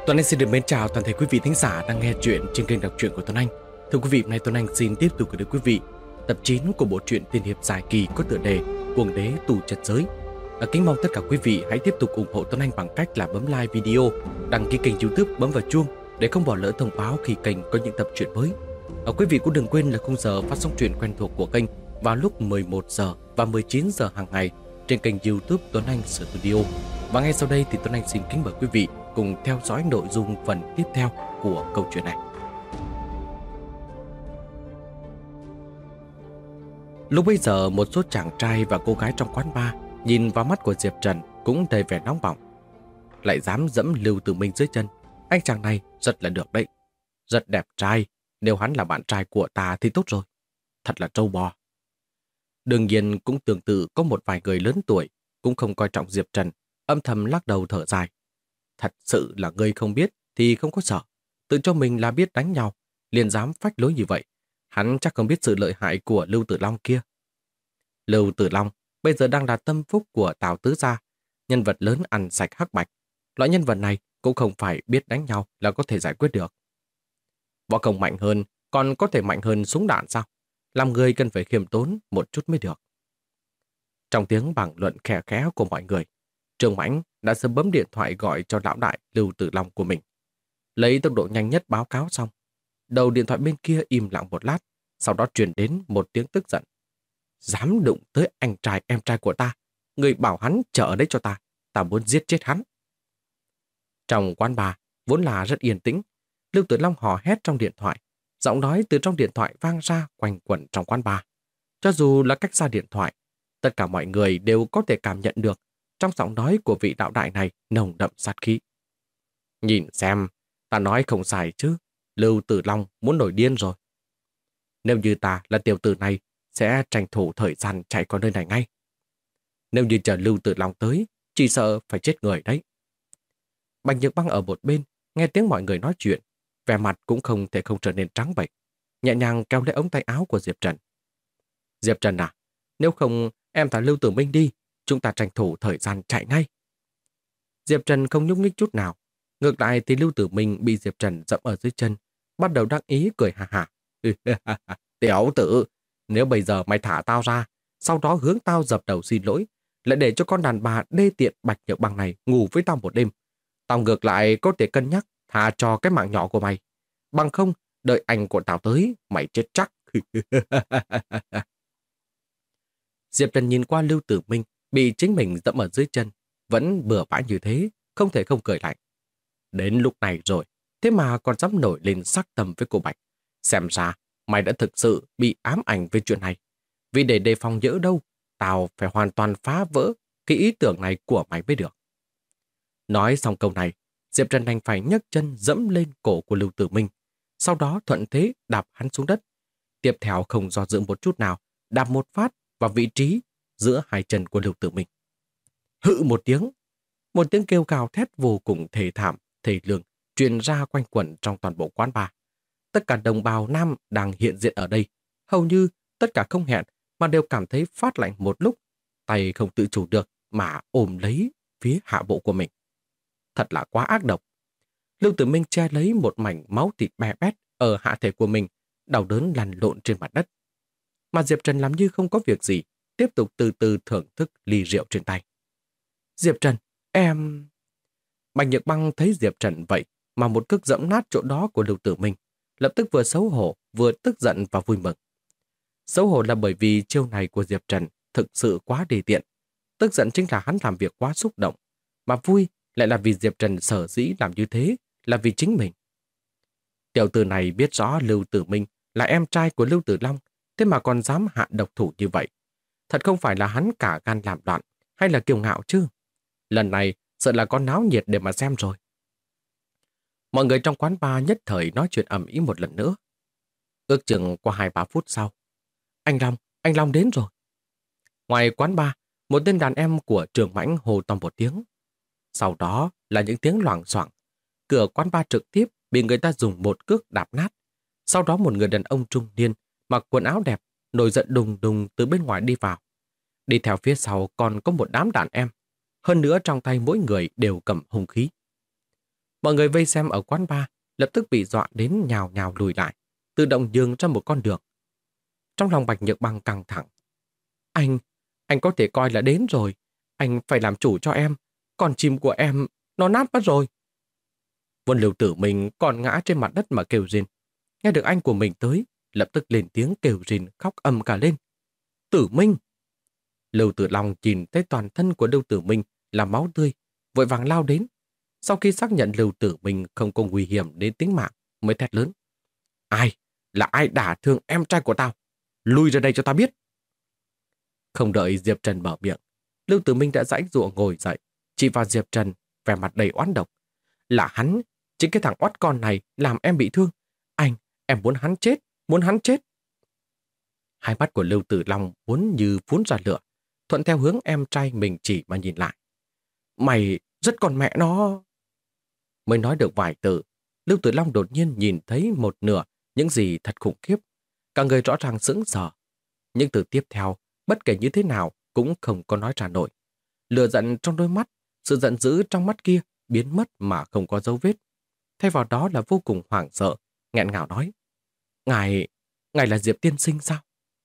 Tuấn Anh xin được mến chào toàn thể quý vị thính giả đang nghe chuyện trên kênh đọc truyện của Tuấn Anh. Thưa quý vị, hôm nay Tuấn Anh xin tiếp tục gửi đến quý vị tập 9 của bộ truyện tiên hiệp dài kỳ có tựa đề Cuồng đế tù trật giới. Kính mong tất cả quý vị hãy tiếp tục ủng hộ Tuấn Anh bằng cách là bấm like video, đăng ký kênh YouTube, bấm vào chuông để không bỏ lỡ thông báo khi kênh có những tập truyện mới. Quý vị cũng đừng quên là khung giờ phát sóng truyện quen thuộc của kênh vào lúc 11 giờ và 19 giờ hàng ngày trên kênh YouTube Tuấn Anh Studio. Và ngay sau đây thì Tuấn Anh xin kính mời quý vị cùng theo dõi nội dung phần tiếp theo của câu chuyện này. Lúc bấy giờ, một số chàng trai và cô gái trong quán bar nhìn vào mắt của Diệp Trần cũng đầy vẻ nóng bỏng. Lại dám dẫm Lưu Tử Minh dưới chân, anh chàng này rất là được đấy. Rất đẹp trai, nếu hắn là bạn trai của ta thì tốt rồi. Thật là trâu bò. Đương nhiên cũng tương tự có một vài người lớn tuổi cũng không coi trọng Diệp Trần, âm thầm lắc đầu thở dài. Thật sự là ngươi không biết thì không có sợ. Tự cho mình là biết đánh nhau, liền dám phách lối như vậy. Hắn chắc không biết sự lợi hại của Lưu Tử Long kia. Lưu Tử Long bây giờ đang là tâm phúc của Tào Tứ Gia, nhân vật lớn ăn sạch hắc bạch. Loại nhân vật này cũng không phải biết đánh nhau là có thể giải quyết được. Võ công mạnh hơn, còn có thể mạnh hơn súng đạn sao? Làm người cần phải khiêm tốn một chút mới được. Trong tiếng bàn luận khẽ khẽ của mọi người, Trương Mãnh đã sớm bấm điện thoại gọi cho lão đại Lưu Tử Long của mình. Lấy tốc độ nhanh nhất báo cáo xong, đầu điện thoại bên kia im lặng một lát, sau đó truyền đến một tiếng tức giận. Dám đụng tới anh trai em trai của ta, người bảo hắn chờ ở đấy cho ta, ta muốn giết chết hắn. Trong quán bar vốn là rất yên tĩnh, Lưu Tử Long hò hét trong điện thoại, giọng nói từ trong điện thoại vang ra quanh quẩn trong quán bar. Cho dù là cách xa điện thoại, tất cả mọi người đều có thể cảm nhận được trong giọng nói của vị đạo đại này nồng đậm sát khí. Nhìn xem, ta nói không sai chứ, Lưu Tử Long muốn nổi điên rồi. Nếu như ta là tiểu tử này, sẽ tranh thủ thời gian chạy khỏi nơi này ngay. Nếu như chờ Lưu Tử Long tới, chỉ sợ phải chết người đấy. Bạch Nhược Băng ở một bên, nghe tiếng mọi người nói chuyện, vẻ mặt cũng không thể không trở nên trắng bệch, nhẹ nhàng kéo lấy ống tay áo của Diệp Trần. Diệp Trần à, nếu không em thả Lưu Tử Minh đi, chúng ta tranh thủ thời gian chạy ngay. Diệp Trần không nhúc nhích chút nào. Ngược lại thì Lưu Tử Minh bị Diệp Trần dẫm ở dưới chân, bắt đầu đắc ý cười hà hà. Tiểu tử, nếu bây giờ mày thả tao ra, sau đó hướng tao dập đầu xin lỗi, lại để cho con đàn bà đê tiện Bạch Nhược Băng này ngủ với tao một đêm, tao ngược lại có thể cân nhắc tha cho cái mạng nhỏ của mày. Bằng không, đợi anh của tao tới, mày chết chắc. Diệp Trần nhìn qua Lưu Tử Minh bị chính mình dẫm ở dưới chân, vẫn bừa bãi như thế, không thể không cười lạnh. Đến lúc này rồi, thế mà còn dám nổi lên sắc tâm với cô Bạch. Xem ra, mày đã thực sự bị ám ảnh về chuyện này. Vì để đề phòng nhỡ đâu, tao phải hoàn toàn phá vỡ cái ý tưởng này của mày mới được. Nói xong câu này, Diệp Trần đành phải nhấc chân dẫm lên cổ của Lưu Tử Minh, sau đó thuận thế đạp hắn xuống đất. Tiếp theo không do dự một chút nào, đạp một phát vào vị trí giữa hai chân của Lưu Tử Minh. Hự một tiếng kêu gào thét vô cùng thê thảm, thê lương truyền ra quanh quẩn trong toàn bộ quán bar. Tất cả đồng bào nam đang hiện diện ở đây, hầu như tất cả không hẹn mà đều cảm thấy phát lạnh một lúc, tay không tự chủ được mà ôm lấy phía hạ bộ của mình. Thật là quá ác độc. Lưu Tử Minh che lấy một mảnh máu thịt bè bét ở hạ thể của mình, đau đớn lăn lộn trên mặt đất. Mà Diệp Trần làm như không có việc gì, tiếp tục từ từ thưởng thức ly rượu trên tay. Diệp Trần, em... Bạch Nhược Băng thấy Diệp Trần vậy mà một cước dẫm nát chỗ đó của Lưu Tử Minh, lập tức vừa xấu hổ, vừa tức giận và vui mừng. Xấu hổ là bởi vì chiêu này của Diệp Trần thực sự quá đề tiện. Tức giận chính là hắn làm việc quá xúc động, mà vui lại là vì Diệp Trần sở dĩ làm như thế là vì chính mình. Tiểu tử này biết rõ Lưu Tử Minh là em trai của Lưu Tử Long, thế mà còn dám hạ độc thủ như vậy. Thật không phải là hắn cả gan làm loạn hay là kiêu ngạo chứ. Lần này sợ là có náo nhiệt để mà xem rồi. Mọi người trong quán bar nhất thời nói chuyện ầm ĩ một lần nữa. Ước chừng qua 2-3 phút sau, anh Long đến rồi. Ngoài quán bar, một tên đàn em của Trường Mãnh hô to một tiếng. Sau đó là những tiếng loảng xoảng. Cửa quán bar trực tiếp bị người ta dùng một cước đạp nát. Sau đó một người đàn ông trung niên mặc quần áo đẹp, nổi giận đùng đùng từ bên ngoài đi vào. Đi theo phía sau còn có một đám đàn em. Hơn nữa trong tay mỗi người đều cầm hung khí. Mọi người vây xem ở quán bar lập tức bị dọa đến nhào nhào lùi lại, tự động nhường ra một con đường. Trong lòng Bạch Nhược Băng căng thẳng. Anh có thể coi là đến rồi. Anh phải làm chủ cho em. Còn chim của em, nó nát mất rồi. Vân Lưu Tử Minh còn ngã trên mặt đất mà kêu rên. Nghe được anh của mình tới, lập tức lên tiếng kêu rên khóc ầm cả lên. Tử Minh! Lưu Tử Long nhìn thấy toàn thân của Lưu Tử Minh là máu tươi, vội vàng lao đến. Sau khi xác nhận Lưu Tử Minh không có nguy hiểm đến tính mạng, mới thét lớn. Ai? Là ai đả thương em trai của tao? Lui ra đây cho tao biết. Không đợi Diệp Trần mở miệng, Lưu Tử Minh đã giãy giụa ngồi dậy, chỉ vào Diệp Trần, vẻ mặt đầy oán độc. Là hắn, chính cái thằng oát con này làm em bị thương. Em muốn hắn chết, muốn hắn chết. Hai mắt của Lưu Tử Long vốn như phun ra lửa, thuận theo hướng em trai mình chỉ mà nhìn lại. Mày rất con mẹ nó. Mới nói được vài từ, Lưu Tử Long đột nhiên nhìn thấy một nửa những gì thật khủng khiếp. Cả người rõ ràng sững sờ. Nhưng từ tiếp theo, bất kể như thế nào cũng không có nói ra nổi. Lửa giận trong đôi mắt, sự giận dữ trong mắt kia biến mất mà không có dấu vết. Thay vào đó là vô cùng hoảng sợ, nghẹn ngào nói. Ngài là Diệp tiên sinh sao?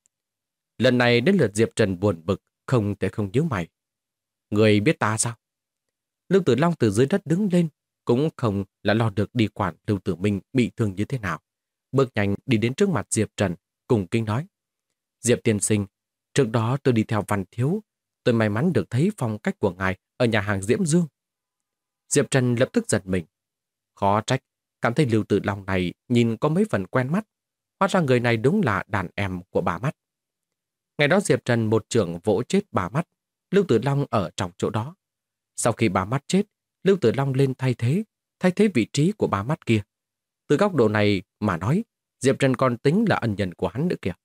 Lần này đến lượt Diệp Trần buồn bực, không thể không nhíu mày. Người biết ta sao? Lưu Tử Long từ dưới đất đứng lên, cũng không là lo được đi quản Lưu Tử Minh bị thương như thế nào. Bước nhanh đi đến trước mặt Diệp Trần, cùng kinh nói. Diệp tiên sinh, trước đó tôi đi theo Văn Thiếu, tôi may mắn được thấy phong cách của ngài ở nhà hàng Diễm Dương. Diệp Trần lập tức giật mình. Khó trách, cảm thấy Lưu Tử Long này nhìn có mấy phần quen mắt. Hóa ra người này đúng là đàn em của bà Mắt. Ngày đó Diệp Trần một chưởng vỗ chết bà Mắt, Lưu Tử Long ở trong chỗ đó. Sau khi bà Mắt chết, Lưu Tử Long lên thay thế vị trí của bà Mắt kia. Từ góc độ này mà nói, Diệp Trần còn tính là ân nhân của hắn nữa kìa.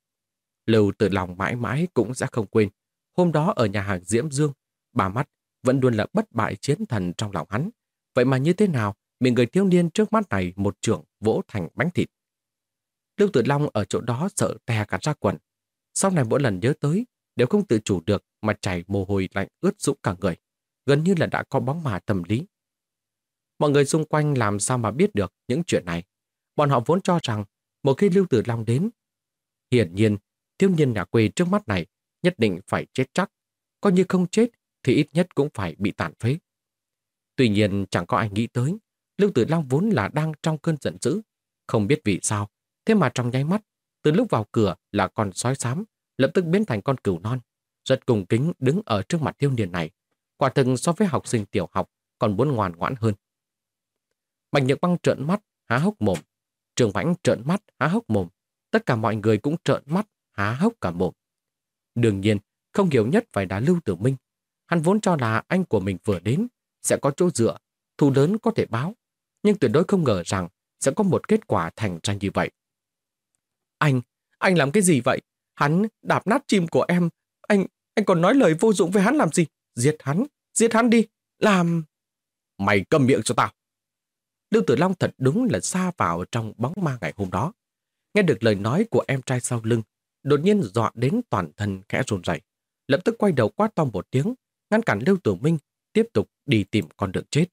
Lưu Tử Long mãi mãi cũng sẽ không quên. Hôm đó ở nhà hàng Diễm Dương, bà Mắt vẫn luôn là bất bại chiến thần trong lòng hắn. Vậy mà như thế nào bị người thiếu niên trước mắt này một chưởng vỗ thành bánh thịt? Lưu Tử Long ở chỗ đó sợ tè cả ra quần. Sau này mỗi lần nhớ tới, đều không tự chủ được mà chảy mồ hôi lạnh ướt sũng cả người. Gần như là đã có bóng ma tâm lý. Mọi người xung quanh làm sao mà biết được những chuyện này. Bọn họ vốn cho rằng một khi Lưu Tử Long đến, hiển nhiên thiếu niên nhà quê trước mắt này nhất định phải chết chắc. Coi như không chết thì ít nhất cũng phải bị tàn phế. Tuy nhiên chẳng có ai nghĩ tới, Lưu Tử Long vốn là đang trong cơn giận dữ. Không biết vì sao, thế mà trong nháy mắt, từ lúc vào cửa là con sói xám, lập tức biến thành con cừu non. Rất cung kính đứng ở trước mặt thiếu niên này. Quả thực so với học sinh tiểu học còn muốn ngoan ngoãn hơn. Bạch Nhược Băng trợn mắt, há hốc mồm. Trường Vãnh trợn mắt, há hốc mồm. Tất cả mọi người cũng trợn mắt, há hốc cả mồm. Đương nhiên, không hiểu nhất phải là Lưu Tử Minh. Hắn vốn cho là anh của mình vừa đến, sẽ có chỗ dựa, thù lớn có thể báo. Nhưng tuyệt đối không ngờ rằng sẽ có một kết quả thành ra như vậy. Anh làm cái gì vậy? Hắn đạp nát chim của em. Anh còn nói lời vô dụng với hắn làm gì? Giết hắn đi. Làm... Mày câm miệng cho tao. Lưu Tử Long thật đúng là sa vào trong bóng ma ngày hôm đó. Nghe được lời nói của em trai sau lưng, đột nhiên dọa đến toàn thân khẽ run rẩy, lập tức quay đầu quát to một tiếng, ngăn cản Lưu Tử Minh tiếp tục đi tìm con đường chết.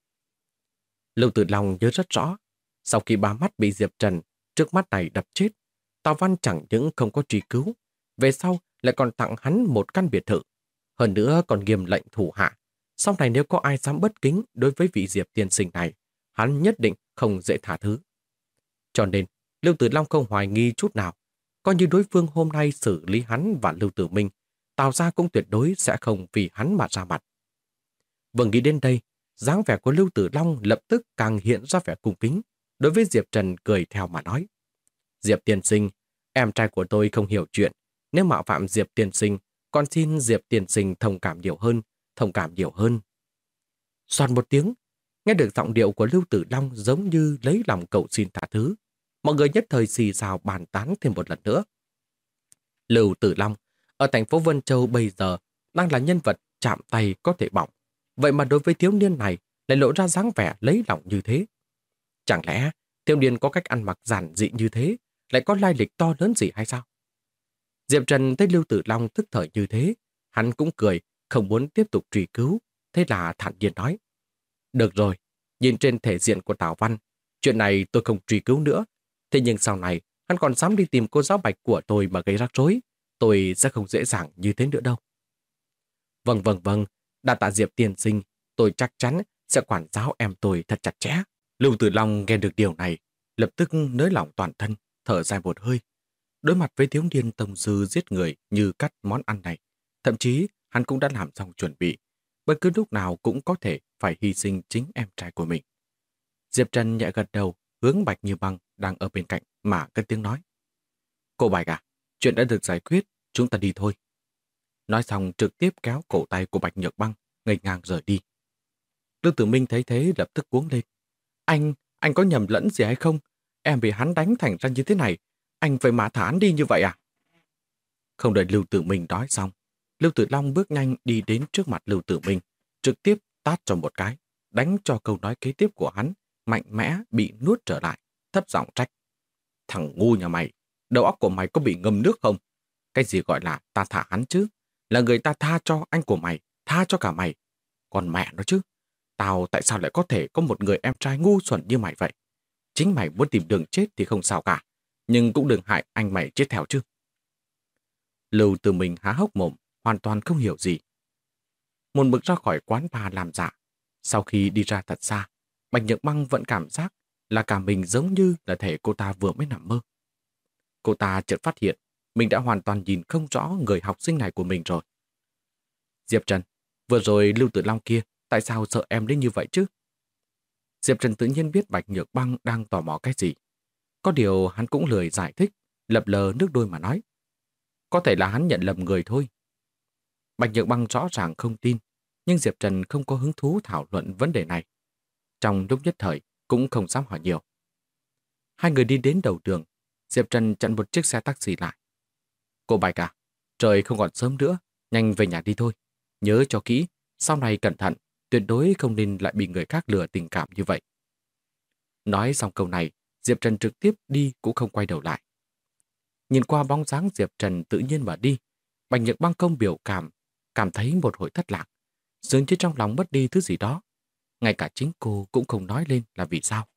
Lưu Tử Long nhớ rất rõ, sau khi ba mắt bị Diệp Trần trước mắt này đập chết, Tào Văn chẳng những không có truy cứu, về sau lại còn tặng hắn một căn biệt thự. Hơn nữa còn nghiêm lệnh thủ hạ. Sau này nếu có ai dám bất kính đối với vị Diệp tiên sinh này, hắn nhất định không dễ tha thứ. Cho nên, Lưu Tử Long không hoài nghi chút nào. Coi như đối phương hôm nay xử lý hắn và Lưu Tử Minh, Tào gia cũng tuyệt đối sẽ không vì hắn mà ra mặt. Vừa nghĩ đến đây, dáng vẻ của Lưu Tử Long lập tức càng hiện ra vẻ cung kính. Đối với Diệp Trần cười theo mà nói. Diệp tiên sinh, em trai của tôi không hiểu chuyện. Nếu mạo phạm Diệp tiên sinh, con xin Diệp tiên sinh thông cảm nhiều hơn. Soàn một tiếng, nghe được giọng điệu của Lưu Tử Long giống như lấy lòng cầu xin tha thứ. Mọi người nhất thời xì xào bàn tán thêm một lần nữa. Lưu Tử Long, ở thành phố Vân Châu bây giờ, đang là nhân vật chạm tay có thể bỏng. Vậy mà đối với thiếu niên này lại lộ ra dáng vẻ lấy lòng như thế. Chẳng lẽ thiếu niên có cách ăn mặc giản dị như thế, lại có lai lịch to lớn gì hay sao? Diệp Trần thấy Lưu Tử Long thức thời như thế, hắn cũng cười, không muốn tiếp tục truy cứu, thế là thản nhiên nói. Được rồi, Nhìn trên thể diện của Tào Văn, chuyện này tôi không truy cứu nữa. Thế nhưng sau này, hắn còn dám đi tìm cô giáo Bạch của tôi mà gây rắc rối. Tôi sẽ không dễ dàng như thế nữa đâu. Vâng, đa tạ Diệp tiên sinh, tôi chắc chắn sẽ quản giáo em tôi thật chặt chẽ. Lưu Tử Long nghe được điều này, lập tức nới lỏng toàn thân, thở dài một hơi. Đối mặt với thiếu niên tông sư giết người như cắt món ăn này, thậm chí hắn cũng đã làm xong chuẩn bị, bất cứ lúc nào cũng có thể phải hy sinh chính em trai của mình. Diệp Trần nhẹ gật đầu, hướng Bạch Như Băng đang ở bên cạnh mà cất tiếng nói. Cô Bạch à, chuyện đã được giải quyết, chúng ta đi thôi. Nói xong trực tiếp kéo cổ tay của Bạch Nhược Băng, ngây ngang rời đi. Lưu Tử Minh thấy thế lập tức cuống lên. Anh có nhầm lẫn gì hay không? Em bị hắn đánh thành ra như thế này, anh phải mã thả hắn đi như vậy à? Không đợi Lưu Tử Minh nói xong, Lưu Tử Long bước nhanh đi đến trước mặt Lưu Tử Minh, trực tiếp tát cho một cái, đánh cho câu nói kế tiếp của hắn mạnh mẽ bị nuốt trở lại, thấp giọng trách. Thằng ngu nhà mày, đầu óc của mày có bị ngâm nước không? Cái gì gọi là ta thả hắn chứ? Là người ta tha cho anh của mày, tha cho cả mày. Còn mẹ nó chứ, tao tại sao lại có thể có một người em trai ngu xuẩn như mày vậy? Chính mày muốn tìm đường chết thì không sao cả, nhưng cũng đừng hại anh mày chết theo chứ. Lưu Tử Minh há hốc mồm, hoàn toàn không hiểu gì. Một mực ra khỏi quán bar làm dạ. Sau khi đi ra thật xa, Bạch Nhược Băng vẫn cảm giác là cả mình giống như là thể cô ta vừa mới nằm mơ. Cô ta chợt phát hiện mình đã hoàn toàn nhìn không rõ người học sinh này của mình rồi. Diệp Trần, vừa rồi Lưu Tử Long kia, tại sao sợ em đến như vậy chứ? Diệp Trần tự nhiên biết Bạch Nhược Băng đang tò mò cái gì. Có điều hắn cũng lười giải thích, lập lờ nước đôi mà nói. Có thể là hắn nhận lầm người thôi. Bạch Nhược Băng rõ ràng không tin, nhưng Diệp Trần không có hứng thú thảo luận vấn đề này. Trong lúc nhất thời, cũng không dám hỏi nhiều. Hai người đi đến đầu đường, Diệp Trần chặn một chiếc xe taxi lại. Cô Bạch à, trời không còn sớm nữa, nhanh về nhà đi thôi. Nhớ cho kỹ, sau này cẩn thận, tuyệt đối không nên lại bị người khác lừa tình cảm như vậy. Nói xong câu này, Diệp Trần trực tiếp đi cũng không quay đầu lại. Nhìn qua bóng dáng Diệp Trần tự nhiên mà đi, Bạch Nhược Băng không biểu cảm thấy một hồi thất lạc, dường như trong lòng mất đi thứ gì đó. Ngay cả chính cô cũng không nói lên là vì sao.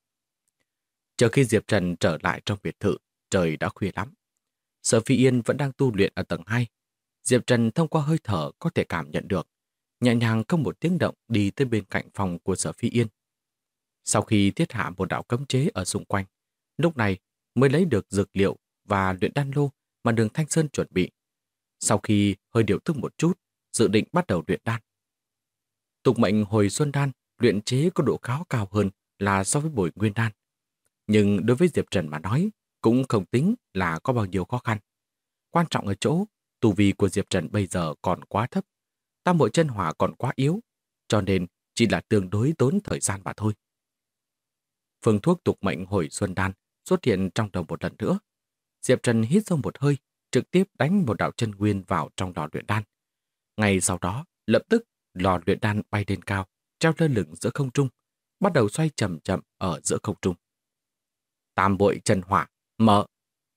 Chờ khi Diệp Trần trở lại trong biệt thự, trời đã khuya lắm. Sở Phi Yên vẫn đang tu luyện ở tầng 2. Diệp Trần thông qua hơi thở có thể cảm nhận được, nhẹ nhàng không một tiếng động đi tới bên cạnh phòng của Sở Phi Yên. Sau khi thiết hạ một đạo cấm chế ở xung quanh, lúc này mới lấy được dược liệu và luyện đan lô mà Đường Thanh Sơn chuẩn bị. Sau khi hơi điều tức một chút, dự định bắt đầu luyện đan. Tục mệnh hồi xuân đan luyện chế có độ khó cao hơn là so với bồi nguyên đan. Nhưng đối với Diệp Trần mà nói, cũng không tính là có bao nhiêu khó khăn. Quan trọng ở chỗ, tu vi của Diệp Trần bây giờ còn quá thấp, tam bội chân hỏa còn quá yếu, cho nên chỉ là tương đối tốn thời gian mà thôi. Phương thuốc tục mệnh hồi xuân đan xuất hiện trong đầu một lần nữa. Diệp Trần hít sâu một hơi, trực tiếp đánh một đạo chân nguyên vào trong lò luyện đan. Ngay sau đó, lập tức lò luyện đan bay lên cao, treo lơ lửng giữa không trung, bắt đầu xoay chậm chậm ở giữa không trung. Tam bội chân hỏa, mở.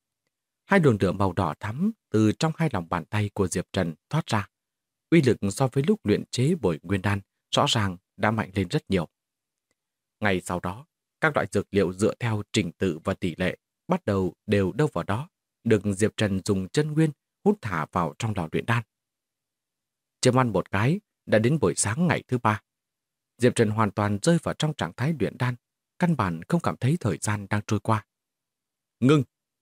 Hai đường lửa màu đỏ thắm từ trong hai lòng bàn tay của Diệp Trần thoát ra. Uy lực so với lúc luyện chế bồi nguyên đan rõ ràng đã mạnh lên rất nhiều. Ngay sau đó, các loại dược liệu dựa theo trình tự và tỷ lệ bắt đầu đều đâu vào đó, được Diệp Trần dùng chân nguyên hút thả vào trong lò luyện đan. Chớp ăn một cái, đã đến buổi sáng ngày thứ 3. Diệp Trần hoàn toàn rơi vào trong trạng thái luyện đan, căn bản không cảm thấy thời gian đang trôi qua. Ngưng!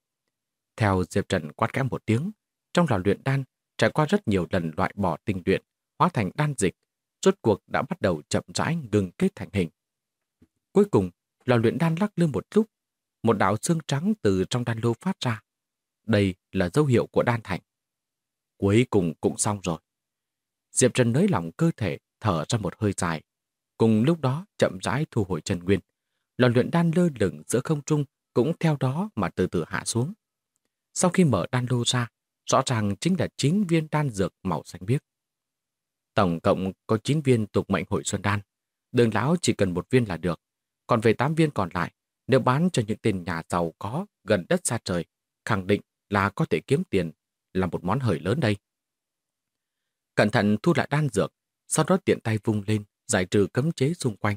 Theo Diệp Trần quát khẽ một tiếng, trong lò luyện đan trải qua rất nhiều lần loại bỏ tinh luyện, hóa thành đan dịch, rốt cuộc đã bắt đầu chậm rãi ngừng kết thành hình. Cuối cùng, lò luyện đan lắc lư một lúc, một đạo xương trắng từ trong đan lô phát ra. Đây là dấu hiệu của đan thành. Cuối cùng cũng xong rồi. Diệp Trần nới lỏng cơ thể, thở ra một hơi dài. Cùng lúc đó chậm rãi thu hồi chân nguyên. Lò luyện đan lơ lửng giữa không trung cũng theo đó mà từ từ hạ xuống. Sau khi mở đan lô ra, rõ ràng chính là 9 viên đan dược màu xanh biếc. Tổng cộng có 9 viên tục mệnh hồi xuân đan. Đường lão chỉ cần 1 viên là được. Còn về 8 viên còn lại, nếu bán cho những tên nhà giàu có gần đất xa trời, khẳng định là có thể kiếm tiền, là một món hời lớn đây. Cẩn thận thu lại đan dược, sau đó tiện tay vung lên, giải trừ cấm chế xung quanh.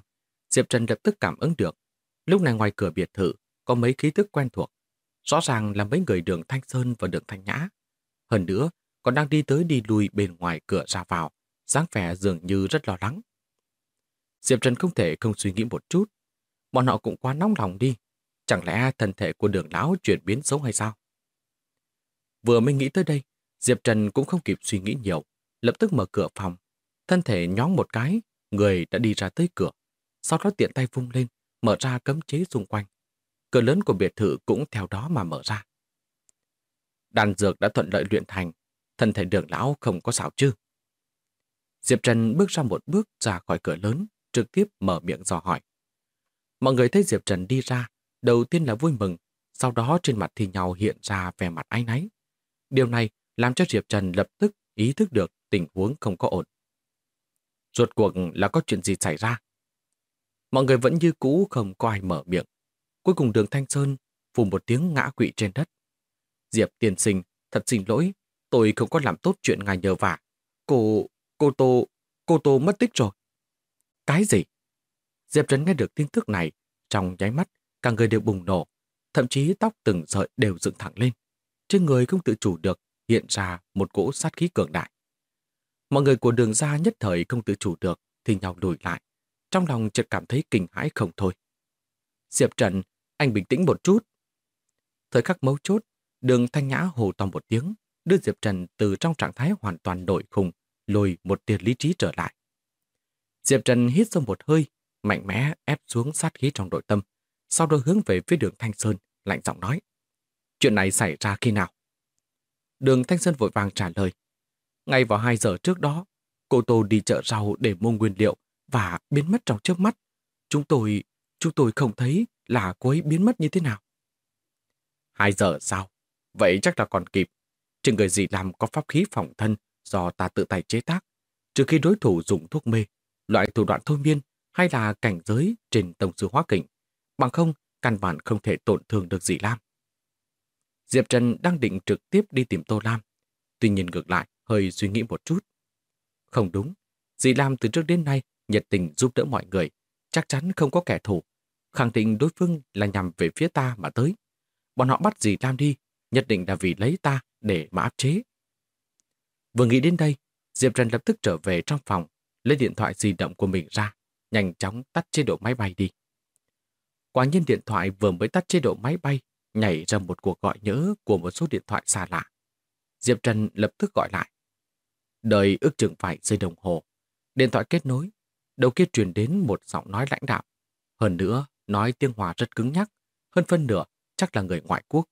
Diệp Trần lập tức cảm ứng được. Lúc này ngoài cửa biệt thự có mấy khí tức quen thuộc. Rõ ràng là mấy người Đường Thanh Sơn và Đường Thanh Nhã. Hơn nữa, còn đang đi tới đi lui bên ngoài cửa ra vào, dáng vẻ dường như rất lo lắng. Diệp Trần không thể không suy nghĩ một chút. Bọn họ cũng quá nóng lòng đi. Chẳng lẽ thân thể của Đường lão chuyển biến xấu hay sao? Vừa mới nghĩ tới đây, Diệp Trần cũng không kịp suy nghĩ nhiều, lập tức mở cửa phòng. Thân thể nhoáng một cái, người đã đi ra tới cửa. Sau đó tiện tay vung lên, mở ra cấm chế xung quanh. Cửa lớn của biệt thự cũng theo đó mà mở ra. Đan dược đã thuận lợi luyện thành, thân thể Đường lão không có sao chứ? Diệp Trần bước ra một bước ra khỏi cửa lớn, trực tiếp mở miệng dò hỏi. Mọi người thấy Diệp Trần đi ra, đầu tiên là vui mừng, sau đó trên mặt thì nhau hiện ra vẻ mặt áy náy. Điều này làm cho Diệp Trần lập tức ý thức được tình huống không có ổn. Rốt cuộc là có chuyện gì xảy ra? Mọi người vẫn như cũ không có ai mở miệng. Cuối cùng Đường Thanh Sơn phù một tiếng ngã quỵ trên đất. Diệp tiên sinh, thật xin lỗi, tôi không có làm tốt chuyện ngài nhờ vả. Cô Tô mất tích rồi. Cái gì? Diệp Trần nghe được tin tức này, trong nháy mắt, cả người đều bùng nổ, thậm chí tóc từng sợi đều dựng thẳng lên. Trên người không tự chủ được hiện ra một cỗ sát khí cường đại. Mọi người của Đường gia nhất thời không tự chủ được thì nhau lùi lại, trong lòng chợt cảm thấy kinh hãi không thôi. Diệp Trần, anh bình tĩnh một chút. Thời khắc mấu chốt, Đường Thanh Nhã hô to một tiếng, đưa Diệp Trần từ trong trạng thái hoàn toàn nổi khùng, lùi một tia lý trí trở lại. Diệp Trần hít sâu một hơi, mạnh mẽ ép xuống sát khí trong nội tâm, sau đó hướng về phía Đường Thanh Sơn, lạnh giọng nói. Chuyện này xảy ra khi nào? Đường Thanh Sơn vội vàng trả lời. Ngay vào 2 giờ trước đó, cô Tô đi chợ rau để mua nguyên liệu và biến mất trong chớp mắt. Chúng tôi không thấy là cô ấy biến mất như thế nào. 2 giờ sao? Vậy chắc là còn kịp. Trên người dì làm có pháp khí phòng thân do ta tự tay chế tác. Trừ khi đối thủ dùng thuốc mê, loại thủ đoạn thôi miên hay là cảnh giới trên tông sư hóa kình. Bằng không, căn bản không thể tổn thương được dì Lam. Diệp Trần đang định trực tiếp đi tìm Tô Lam. Tuy nhiên ngược lại, hơi suy nghĩ một chút. Không đúng, dì Lam từ trước đến nay nhiệt tình giúp đỡ mọi người, chắc chắn không có kẻ thù. Khẳng định đối phương là nhằm về phía ta mà tới. Bọn họ bắt dì Lam đi, nhất định là vì lấy ta để mà áp chế. Vừa nghĩ đến đây, Diệp Trần lập tức trở về trong phòng, lấy điện thoại di động của mình ra, nhanh chóng tắt chế độ máy bay đi. Quả nhiên điện thoại vừa mới tắt chế độ máy bay, nhảy ra một cuộc gọi nhỡ của một số điện thoại xa lạ. Diệp Trần lập tức gọi lại. Đợi ước chừng phải giây đồng hồ. Điện thoại kết nối. Đầu kia truyền đến một giọng nói lãnh đạm. Hơn nữa, nói tiếng Hoa rất cứng nhắc. Hơn phân nửa, chắc là người ngoại quốc.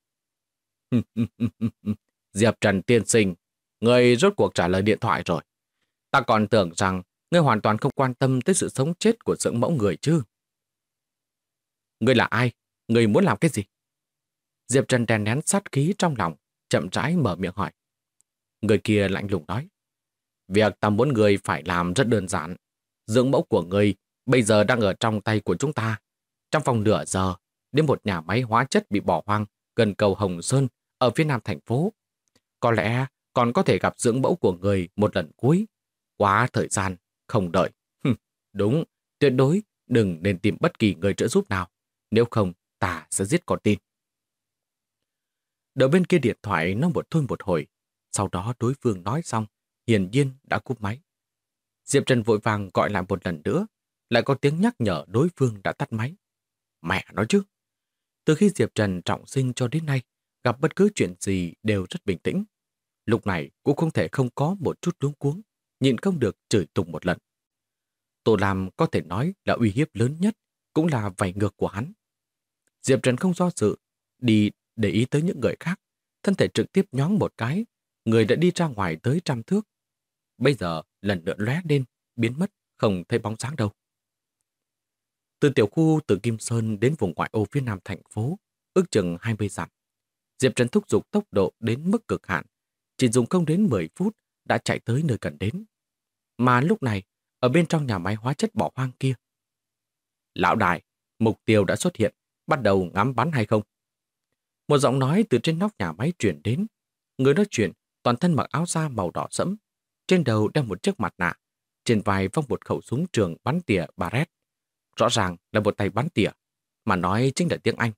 Diệp Trần tiên sinh, người rốt cuộc trả lời điện thoại rồi. Ta còn tưởng rằng ngươi hoàn toàn không quan tâm tới sự sống chết của dưỡng mẫu người chứ. Ngươi là ai? Ngươi muốn làm cái gì? Diệp Trần đè nén sát khí trong lòng, chậm rãi mở miệng hỏi. Người kia lạnh lùng nói. Việc ta muốn người phải làm rất đơn giản. Dưỡng mẫu của người bây giờ đang ở trong tay của chúng ta. Trong vòng nửa giờ, đến một nhà máy hóa chất bị bỏ hoang gần cầu Hồng Sơn ở phía nam thành phố. Có lẽ còn có thể gặp dưỡng mẫu của người một lần cuối. Quá thời gian, không đợi. Đúng, tuyệt đối đừng nên tìm bất kỳ người trợ giúp nào. Nếu không, ta sẽ giết con tin. Đầu bên kia điện thoại nó một thôi một hồi. Sau đó đối phương nói xong, hiển nhiên đã cúp máy. Diệp Trần vội vàng gọi lại một lần nữa, lại có tiếng nhắc nhở đối phương đã tắt máy. Mẹ nói chứ. Từ khi Diệp Trần trọng sinh cho đến nay, gặp bất cứ chuyện gì đều rất bình tĩnh. Lúc này cũng không thể không có một chút luống cuống, nhịn không được chửi tục một lần. Tô Lam có thể nói là uy hiếp lớn nhất, cũng là vảy ngược của hắn. Diệp Trần không do dự, đi để ý tới những người khác, thân thể trực tiếp nhoáng một cái, người đã đi ra ngoài tới 100 thước. Bây giờ lần nữa lóe lên, biến mất, không thấy bóng dáng đâu. Từ tiểu khu từ Kim Sơn đến vùng ngoại ô phía nam thành phố, ước chừng 20 dặm. Diệp Trần thúc giục tốc độ đến mức cực hạn, chỉ dùng không đến 10 phút đã chạy tới nơi cần đến. Mà lúc này, ở bên trong nhà máy hóa chất bỏ hoang kia. Lão đại, mục tiêu đã xuất hiện, bắt đầu ngắm bắn hay không? Một giọng nói từ trên nóc nhà máy truyền đến. Người nói chuyện toàn thân mặc áo da màu đỏ sẫm, trên đầu đeo một chiếc mặt nạ, trên vai vòng một khẩu súng trường bắn tỉa Barrett. rõ ràng là một tay bắn tỉa, mà nói chính là tiếng Anh.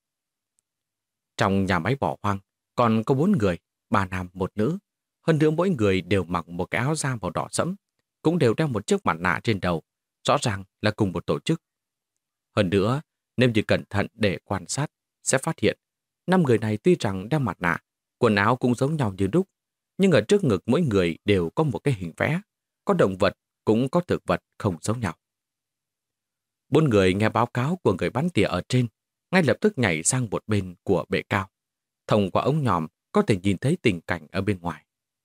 Trong nhà máy bỏ hoang, còn có 4 người, 3 nam một nữ. Hơn nữa mỗi người đều mặc một cái áo da màu đỏ sẫm, cũng đều đeo một chiếc mặt nạ trên đầu, rõ ràng là cùng một tổ chức. Hơn nữa, nếu như cẩn thận để quan sát, sẽ phát hiện 5 người này tuy rằng đeo mặt nạ, quần áo cũng giống nhau như đúc, nhưng ở trước ngực mỗi người đều có một cái hình vẽ, có động vật cũng có thực vật không giống nhau. 4 người nghe báo cáo của người bắn tỉa ở trên, ngay lập tức nhảy sang một bên của bệ cao. Thông qua ống nhòm có thể nhìn thấy tình cảnh ở bên ngoài.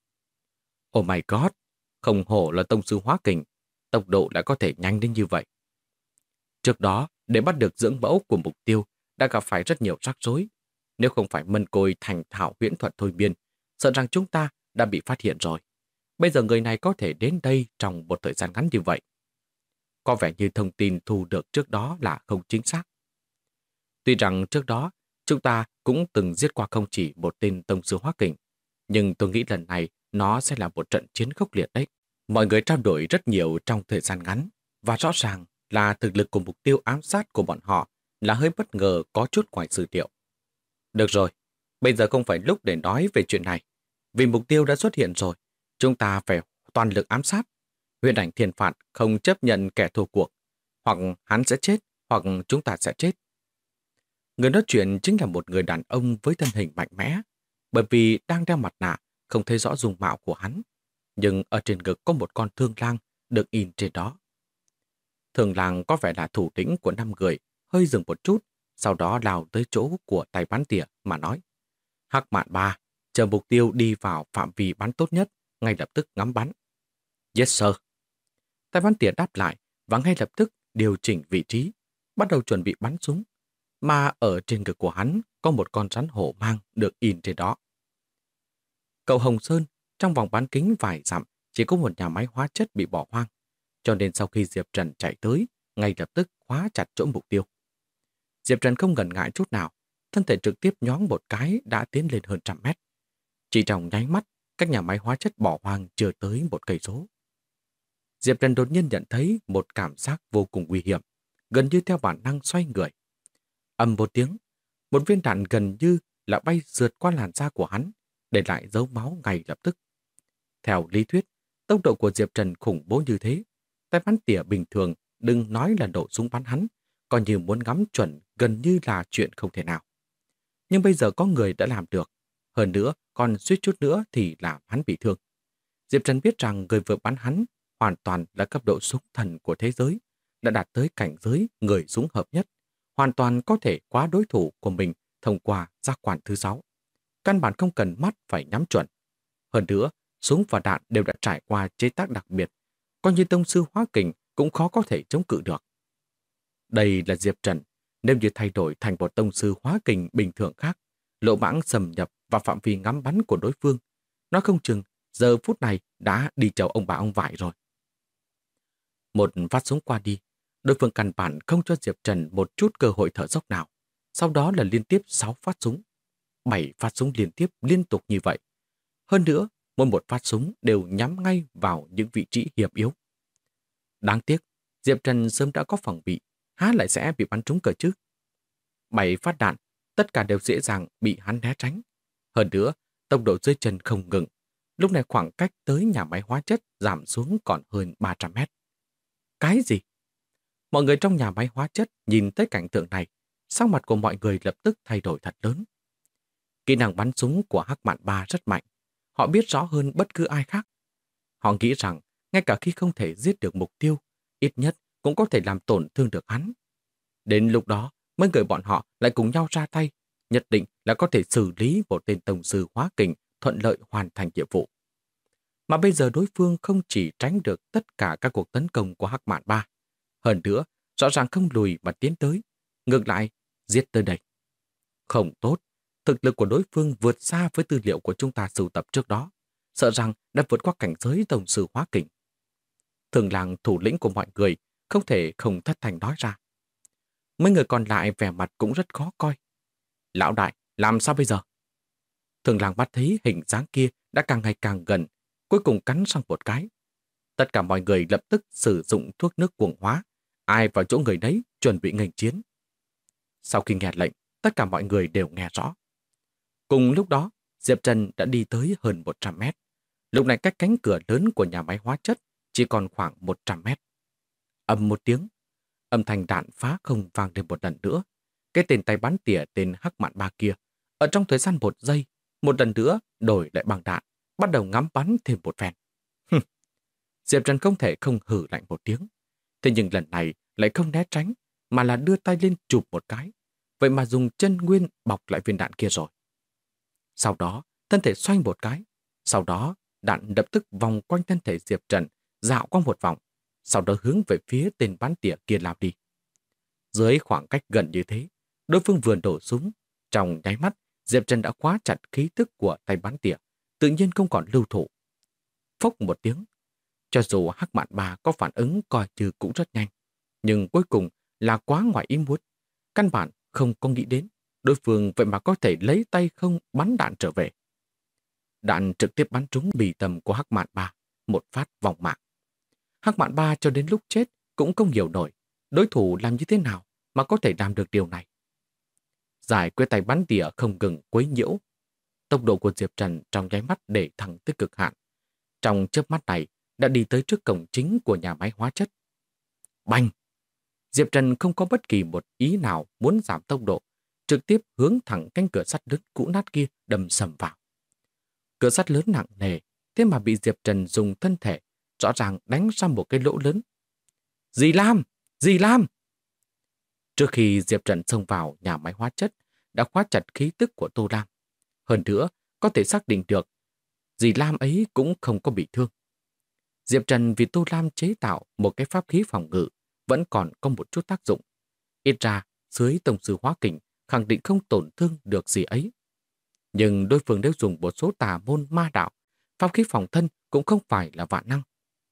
Oh my god, không hổ là tông sư hóa kình, tốc độ lại có thể nhanh đến như vậy. Trước đó, để bắt được dưỡng mẫu của mục tiêu đã gặp phải rất nhiều rắc rối. Nếu không phải Mân Côi thành thạo huyễn thuật thôi miên, sợ rằng chúng ta đã bị phát hiện rồi. Bây giờ người này có thể đến đây trong một thời gian ngắn như vậy. Có vẻ như thông tin thu được trước đó là không chính xác. Tuy rằng trước đó, chúng ta cũng từng giết qua không chỉ một tên tông sư hóa kình, nhưng tôi nghĩ lần này nó sẽ là một trận chiến khốc liệt đấy. Mọi người trao đổi rất nhiều trong thời gian ngắn, và rõ ràng là thực lực của mục tiêu ám sát của bọn họ là hơi bất ngờ có chút ngoài dự liệu. Được rồi, bây giờ không phải lúc để nói về chuyện này. Vì mục tiêu đã xuất hiện rồi, chúng ta phải toàn lực ám sát. Huyền ảnh thiên phạt không chấp nhận kẻ thua cuộc. Hoặc hắn sẽ chết, hoặc chúng ta sẽ chết. Người nói chuyện chính là một người đàn ông với thân hình mạnh mẽ, bởi vì đang đeo mặt nạ, không thấy rõ dung mạo của hắn. Nhưng ở trên ngực có một con thương lang được in trên đó. Thương lang có vẻ là thủ lĩnh của 5 người, hơi dừng một chút, sau đó lao tới chỗ của tay bắn tỉa mà nói. Hắc Mạn Ba, chờ mục tiêu đi vào phạm vi bắn tốt nhất, ngay lập tức ngắm bắn. Yes sir. Tay bắn tỉa đáp lại và ngay lập tức điều chỉnh vị trí, bắt đầu chuẩn bị bắn súng. Mà ở trên ngực của hắn có một con rắn hổ mang được in trên đó. Cậu Hồng Sơn, trong vòng bán kính vài dặm chỉ có một nhà máy hóa chất bị bỏ hoang, cho nên sau khi Diệp Trần chạy tới, ngay lập tức khóa chặt chỗ mục tiêu. Diệp Trần không ngần ngại chút nào, thân thể trực tiếp nhoáng một cái đã tiến lên hơn 100 mét. Chỉ trong nháy mắt, các nhà máy hóa chất bỏ hoang chưa tới 1 cây số. Diệp Trần đột nhiên nhận thấy một cảm giác vô cùng nguy hiểm, gần như theo bản năng xoay người. Ầm một tiếng, một viên đạn gần như là bay rượt qua làn da của hắn, để lại dấu máu ngay lập tức. Theo lý thuyết, tốc độ của Diệp Trần khủng bố như thế, tay bắn tỉa bình thường đừng nói là nổ súng bắn hắn, coi như muốn ngắm chuẩn gần như là chuyện không thể nào. Nhưng bây giờ có người đã làm được, hơn nữa còn suýt chút nữa thì làm hắn bị thương. Diệp Trần biết rằng người vừa bắn hắn hoàn toàn là cấp độ súng thần của thế giới, đã đạt tới cảnh giới người súng hợp nhất, hoàn toàn có thể quá đối thủ của mình thông qua giác quan thứ 6. Căn bản không cần mắt phải nhắm chuẩn. Hơn nữa, súng và đạn đều đã trải qua chế tác đặc biệt, coi như tông sư hóa kình cũng khó có thể chống cự được. Đây là Diệp Trần, nếu như thay đổi thành một tông sư hóa kình bình thường khác, lộ mãng xâm nhập vào phạm vi ngắm bắn của đối phương, nói không chừng giờ phút này đã đi chầu ông bà ông vải rồi. Một phát súng qua đi, đối phương căn bản không cho Diệp Trần một chút cơ hội thở dốc nào. Sau đó là liên tiếp 6 phát súng. 7 phát súng liên tiếp liên tục như vậy. Hơn nữa, mỗi một phát súng đều nhắm ngay vào những vị trí hiểm yếu. Đáng tiếc, Diệp Trần sớm đã có phòng bị, há lại sẽ bị bắn trúng cơ chứ. 7 phát đạn, tất cả đều dễ dàng bị hắn né tránh. Hơn nữa, tốc độ dưới chân không ngừng. Lúc này khoảng cách tới nhà máy hóa chất giảm xuống còn hơn 300 mét. Cái gì? Mọi người trong nhà máy hóa chất nhìn thấy cảnh tượng này, sắc mặt của mọi người lập tức thay đổi thật lớn. Kỹ năng bắn súng của Hắc Mạn Ba rất mạnh. Họ biết rõ hơn bất cứ ai khác. Họ nghĩ rằng, ngay cả khi không thể giết được mục tiêu, ít nhất cũng có thể làm tổn thương được hắn. Đến lúc đó, mấy người bọn họ lại cùng nhau ra tay, nhất định là có thể xử lý một tên tông sư hóa kình thuận lợi hoàn thành nhiệm vụ. Mà bây giờ đối phương không chỉ tránh được tất cả các cuộc tấn công của Hắc Mạn Ba, hơn nữa, rõ ràng không lùi mà tiến tới, ngược lại, giết tới đây. Không tốt, thực lực của đối phương vượt xa với tư liệu của chúng ta sưu tập trước đó, sợ rằng đã vượt qua cảnh giới tông sư hóa kình. Thường làng thủ lĩnh của mọi người không thể không thất thành nói ra. Mấy người còn lại vẻ mặt cũng rất khó coi. Lão đại, làm sao bây giờ? Thường làng bắt thấy hình dáng kia đã càng ngày càng gần, cuối cùng cắn răng một cái. Tất cả mọi người lập tức sử dụng thuốc nước cuồng hóa, ai vào chỗ người đấy chuẩn bị nghênh chiến. Sau khi nghe lệnh, tất cả mọi người đều nghe rõ. Cùng lúc đó, Diệp Trần đã đi tới hơn 100 mét. Lúc này cách cánh cửa lớn của nhà máy hóa chất chỉ còn khoảng 100 mét. Ầm một tiếng, âm thanh đạn phá không vang lên một lần nữa. Cái tên tay bắn tỉa tên Hắc Mạn Ba kia, ở trong thời gian 1 giây, một lần nữa đổi lại bằng đạn, bắt đầu ngắm bắn thêm một phen. Diệp Trần không thể không hừ lạnh một tiếng. Thế nhưng lần này lại không né tránh, mà là đưa tay lên chụp một cái. Vậy mà dùng chân nguyên bọc lại viên đạn kia rồi. Sau đó, thân thể xoay một cái. Sau đó, đạn lập tức vòng quanh thân thể Diệp Trần, dạo qua một vòng. Sau đó hướng về phía tên bắn tỉa kia lao đi. Dưới khoảng cách gần như thế, đối phương vừa đổ súng. Trong nháy mắt, Diệp Trần đã khóa chặt khí tức của tay bắn tỉa, tự nhiên không còn lưu thủ. Phốc một tiếng, cho dù Hắc Mạn Ba có phản ứng coi như cũng rất nhanh, nhưng cuối cùng là quá ngoài ý muốn. Căn bản không có nghĩ đến, đối phương vậy mà có thể lấy tay không bắn đạn trở về. Đạn trực tiếp bắn trúng bì tầm của Hắc Mạn Ba, một phát vòng mạng. Hắc Mạn Ba cho đến lúc chết cũng không hiểu nổi đối thủ làm như thế nào mà có thể làm được điều này. Giải quyết tay bắn tỉa không ngừng quấy nhiễu. Tốc độ của Diệp Trần trong nháy mắt để thẳng tới cực hạn. Trong chớp mắt này đã đi tới trước cổng chính của nhà máy hóa chất. Bành! Diệp Trần không có bất kỳ một ý nào muốn giảm tốc độ, trực tiếp hướng thẳng cánh cửa sắt lớn cũ nát kia đâm sầm vào. Cửa sắt lớn nặng nề, thế mà bị Diệp Trần dùng thân thể rõ ràng đánh ra một cái lỗ lớn. Dì Lam! Dì Lam! Trước khi Diệp Trần xông vào nhà máy hóa chất, đã khóa chặt khí tức của Tô Lam. Hơn nữa, có thể xác định được, dì Lam ấy cũng không có bị thương. Diệp Trần vì Tô Lam chế tạo một cái pháp khí phòng ngự, vẫn còn có một chút tác dụng. Ít ra, dưới tổng sư hóa kình, khẳng định không tổn thương được gì ấy. Nhưng đối phương đều dùng một số tà môn ma đạo, pháp khí phòng thân cũng không phải là vạn năng.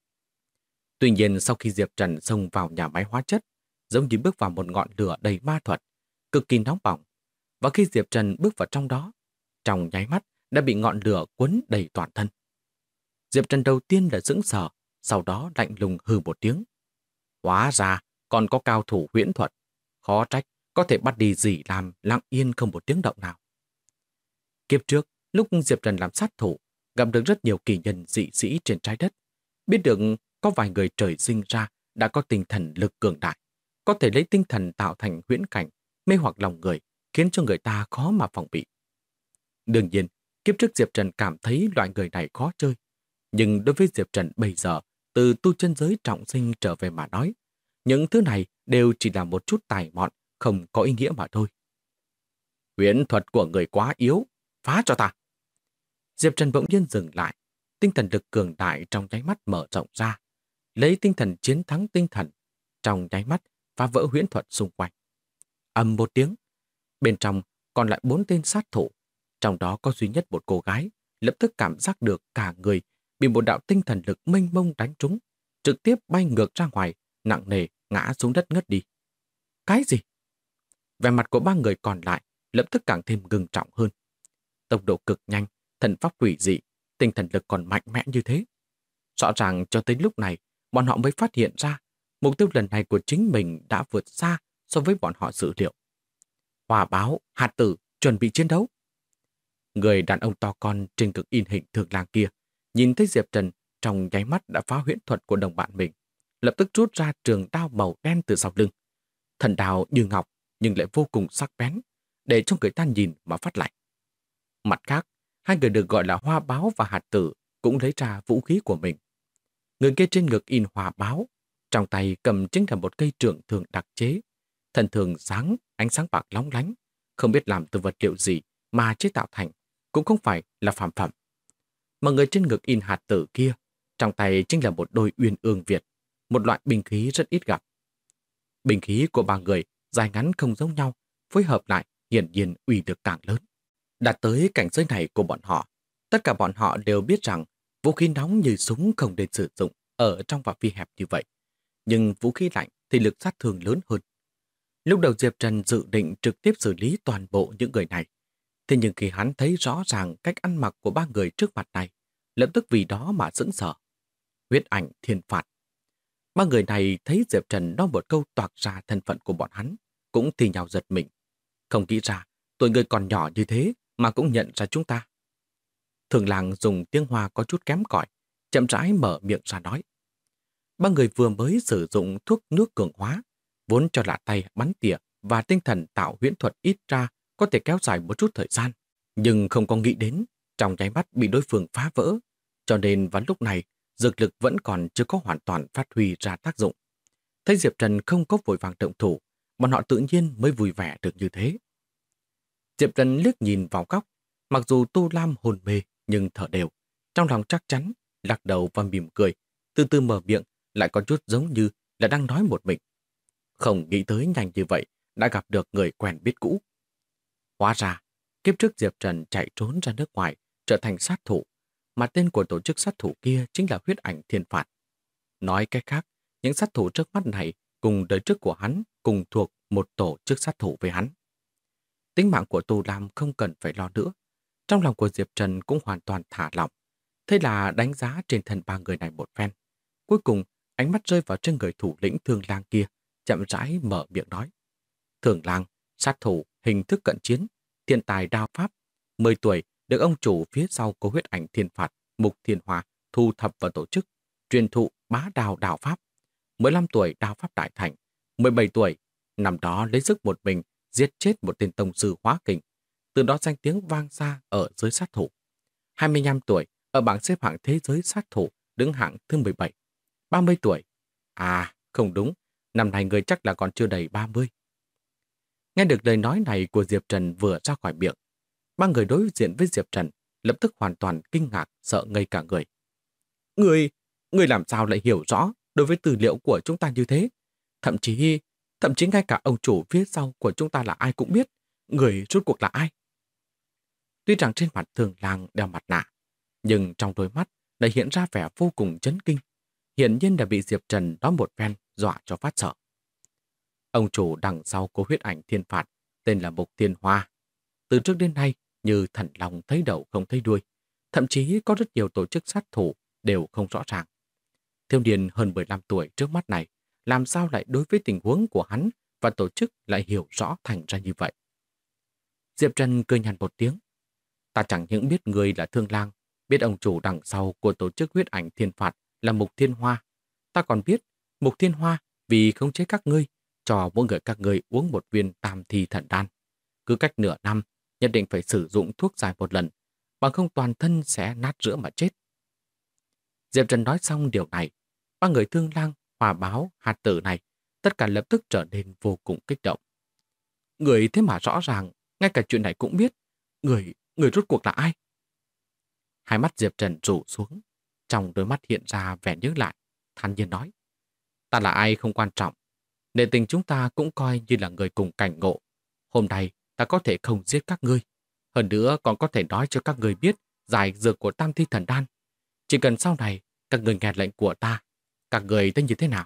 Tuy nhiên sau khi Diệp Trần xông vào nhà máy hóa chất, giống như bước vào một ngọn lửa đầy ma thuật, cực kỳ nóng bỏng. Và khi Diệp Trần bước vào trong đó, trong nháy mắt đã bị ngọn lửa quấn đầy toàn thân. Diệp Trần đầu tiên là sững sờ, sau đó lạnh lùng hừ một tiếng. Hóa ra còn có cao thủ huyễn thuật, khó trách có thể bắt đi dì Lam lặng yên không một tiếng động nào. Kiếp trước, lúc Diệp Trần làm sát thủ, gặp được rất nhiều kỳ nhân dị sĩ trên trái đất. Biết được có vài người trời sinh ra đã có tinh thần lực cường đại, có thể lấy tinh thần tạo thành huyễn cảnh, mê hoặc lòng người, khiến cho người ta khó mà phòng bị. Đương nhiên, kiếp trước Diệp Trần cảm thấy loại người này khó chơi. Nhưng đối với Diệp Trần bây giờ, từ tu chân giới trọng sinh trở về mà nói, những thứ này đều chỉ là một chút tài mọn, không có ý nghĩa mà thôi. Huyễn thuật của người quá yếu, phá cho ta. Diệp Trần bỗng nhiên dừng lại, tinh thần lực cường đại trong nháy mắt mở rộng ra, lấy tinh thần chiến thắng tinh thần, trong nháy mắt phá vỡ huyễn thuật xung quanh. Ầm một tiếng, bên trong còn lại 4 tên sát thủ, trong đó có duy nhất một cô gái, lập tức cảm giác được cả người bị một đạo tinh thần lực mênh mông đánh trúng, trực tiếp bay ngược ra ngoài, nặng nề ngã xuống đất ngất đi. Cái gì? Vẻ mặt của 3 người còn lại lập tức càng thêm ngưng trọng hơn. Tốc độ cực nhanh, thần pháp quỷ dị, tinh thần lực còn mạnh mẽ như thế. Rõ ràng cho tới lúc này, bọn họ mới phát hiện ra mục tiêu lần này của chính mình đã vượt xa so với bọn họ dự liệu. Hỏa báo, hạt tử, chuẩn bị chiến đấu. Người đàn ông to con trên cực in hình thường lang kia, nhìn thấy Diệp Trần trong nháy mắt đã phá huyễn thuật của đồng bạn mình, lập tức rút ra trường đao màu đen từ sau lưng. Thần đao như ngọc nhưng lại vô cùng sắc bén, để cho người ta nhìn mà phát lạnh. Mặt khác, 2 người được gọi là Hoa Báo và Hạt Tử cũng lấy ra vũ khí của mình. Người kia trên ngực in Hoa Báo, trong tay cầm chính là một cây trượng thường đặc chế, thần thường sáng, ánh sáng bạc lóng lánh, không biết làm từ vật liệu gì mà chế tạo thành, cũng không phải là phàm phẩm. Mà người trên ngực in Hạt Tử kia, trong tay chính là một đôi uyên ương Việt, một loại binh khí rất ít gặp. Binh khí của 3 người dài ngắn không giống nhau, phối hợp lại hiển nhiên uy lực càng lớn. Đạt tới cảnh giới này của bọn họ, tất cả bọn họ đều biết rằng vũ khí nóng như súng không nên sử dụng ở trong phạm vi hẹp như vậy. Nhưng vũ khí lạnh thì lực sát thương lớn hơn. Lúc đầu Diệp Trần dự định trực tiếp xử lý toàn bộ những người này. Thế nhưng khi hắn thấy rõ ràng cách ăn mặc của 3 người trước mặt này, lập tức vì đó mà sững sờ. Huyết ảnh thiên phạt. Ba người này thấy Diệp Trần nói một câu toạc ra thân phận của bọn hắn, cũng thì nhau giật mình. Không nghĩ ra, tuổi người còn nhỏ như thế mà cũng nhận ra chúng ta. Thường Lang dùng tiếng Hoa có chút kém cỏi, chậm rãi mở miệng ra nói. Ba người vừa mới sử dụng thuốc nước cường hóa, vốn cho lạ tay bắn tỉa và tinh thần tạo huyễn thuật ít ra có thể kéo dài một chút thời gian, nhưng không có nghĩ đến trong nháy mắt bị đối phương phá vỡ, cho nên vào lúc này dược lực vẫn còn chưa có hoàn toàn phát huy ra tác dụng. Thấy Diệp Trần không có vội vàng động thủ, bọn họ tự nhiên mới vui vẻ được như thế. Diệp Trần liếc nhìn vào góc, mặc dù Tô Lam hồn mê nhưng thở đều, trong lòng chắc chắn, lắc đầu và mỉm cười, từ từ mở miệng, lại có chút giống như là đang nói một mình. Không nghĩ tới nhanh như vậy, đã gặp được người quen biết cũ. Hóa ra, kiếp trước Diệp Trần chạy trốn ra nước ngoài, trở thành sát thủ, mà tên của tổ chức sát thủ kia chính là Huyết Ảnh Thiên Phạt. Nói cách khác, những sát thủ trước mắt này cùng đời trước của hắn cùng thuộc một tổ chức sát thủ với hắn. Tính mạng của Tô Lam không cần phải lo nữa. Trong lòng của Diệp Trần cũng hoàn toàn thả lỏng. Thế là đánh giá trên thân ba người này một phen. Cuối cùng, ánh mắt rơi vào trên người thủ lĩnh Thương Lang kia, chậm rãi mở miệng nói. Thương Lang, sát thủ, hình thức cận chiến, thiên tài đao pháp, 10 tuổi được ông chủ phía sau của Huyết Ảnh Thiên Phạt, Mục Thiên Hòa thu thập và tổ chức, truyền thụ bá đao đao pháp. 15 tuổi đao pháp đại thành, 17 tuổi, năm đó lấy sức một mình giết chết một tên tông sư hóa kình, từ đó danh tiếng vang xa ở giới sát thủ. 25 tuổi, ở bảng xếp hạng thế giới sát thủ, đứng hạng thứ 17. 30 tuổi. À, không đúng, năm nay người chắc là còn chưa đầy 30. Nghe được lời nói này của Diệp Trần vừa ra khỏi miệng, ba người đối diện với Diệp Trần lập tức hoàn toàn kinh ngạc, sợ ngây cả người. Người làm sao lại hiểu rõ đối với tư liệu của chúng ta như thế? Thậm chí ngay cả ông chủ phía sau của chúng ta là ai cũng biết. Người rốt cuộc là ai? Tuy rằng trên mặt Thường Lang đeo mặt nạ, nhưng trong đôi mắt lại hiện ra vẻ vô cùng chấn kinh. Hiển nhiên đã bị Diệp Trần nói một phen dọa cho phát sợ. Ông chủ đằng sau của Huyết Ảnh Thiên Phạt tên là Mục Thiên Hoa. Từ trước đến nay, như thần lòng thấy đầu không thấy đuôi, thậm chí có rất nhiều tổ chức sát thủ đều không rõ ràng. Thiếu niên hơn 15 tuổi trước mắt này, làm sao lại đối với tình huống của hắn và tổ chức lại hiểu rõ thành ra như vậy? Diệp Trần cười nhạt một tiếng. Ta chẳng những biết người là Thương Lang, biết ông chủ đằng sau của tổ chức Huyết Ảnh Thiên Phạt là Mục Thiên Hoa. Ta còn biết Mục Thiên Hoa vì khống chế các ngươi, cho mỗi người các ngươi uống một viên tam thi thần đan. Cứ cách nửa năm, nhất định phải sử dụng thuốc giải một lần, bằng không toàn thân sẽ nát rữa mà chết. Diệp Trần nói xong điều này, ba người Thương Lang, Hòa Báo, Hạt Tử này, tất cả lập tức trở nên vô cùng kích động. Người thế mà rõ ràng, ngay cả chuyện này cũng biết. Người rốt cuộc là ai? Hai mắt Diệp Trần rủ xuống, trong đôi mắt hiện ra vẻ nhớ lại, thản nhiên nói. Ta là ai không quan trọng, nể tình chúng ta cũng coi như là người cùng cảnh ngộ. Hôm nay ta có thể không giết các ngươi, hơn nữa còn có thể nói cho các ngươi biết giải dược của Tam Thi Thần Đan. Chỉ cần sau này các ngươi nghe lệnh của ta, các ngươi tên như thế nào?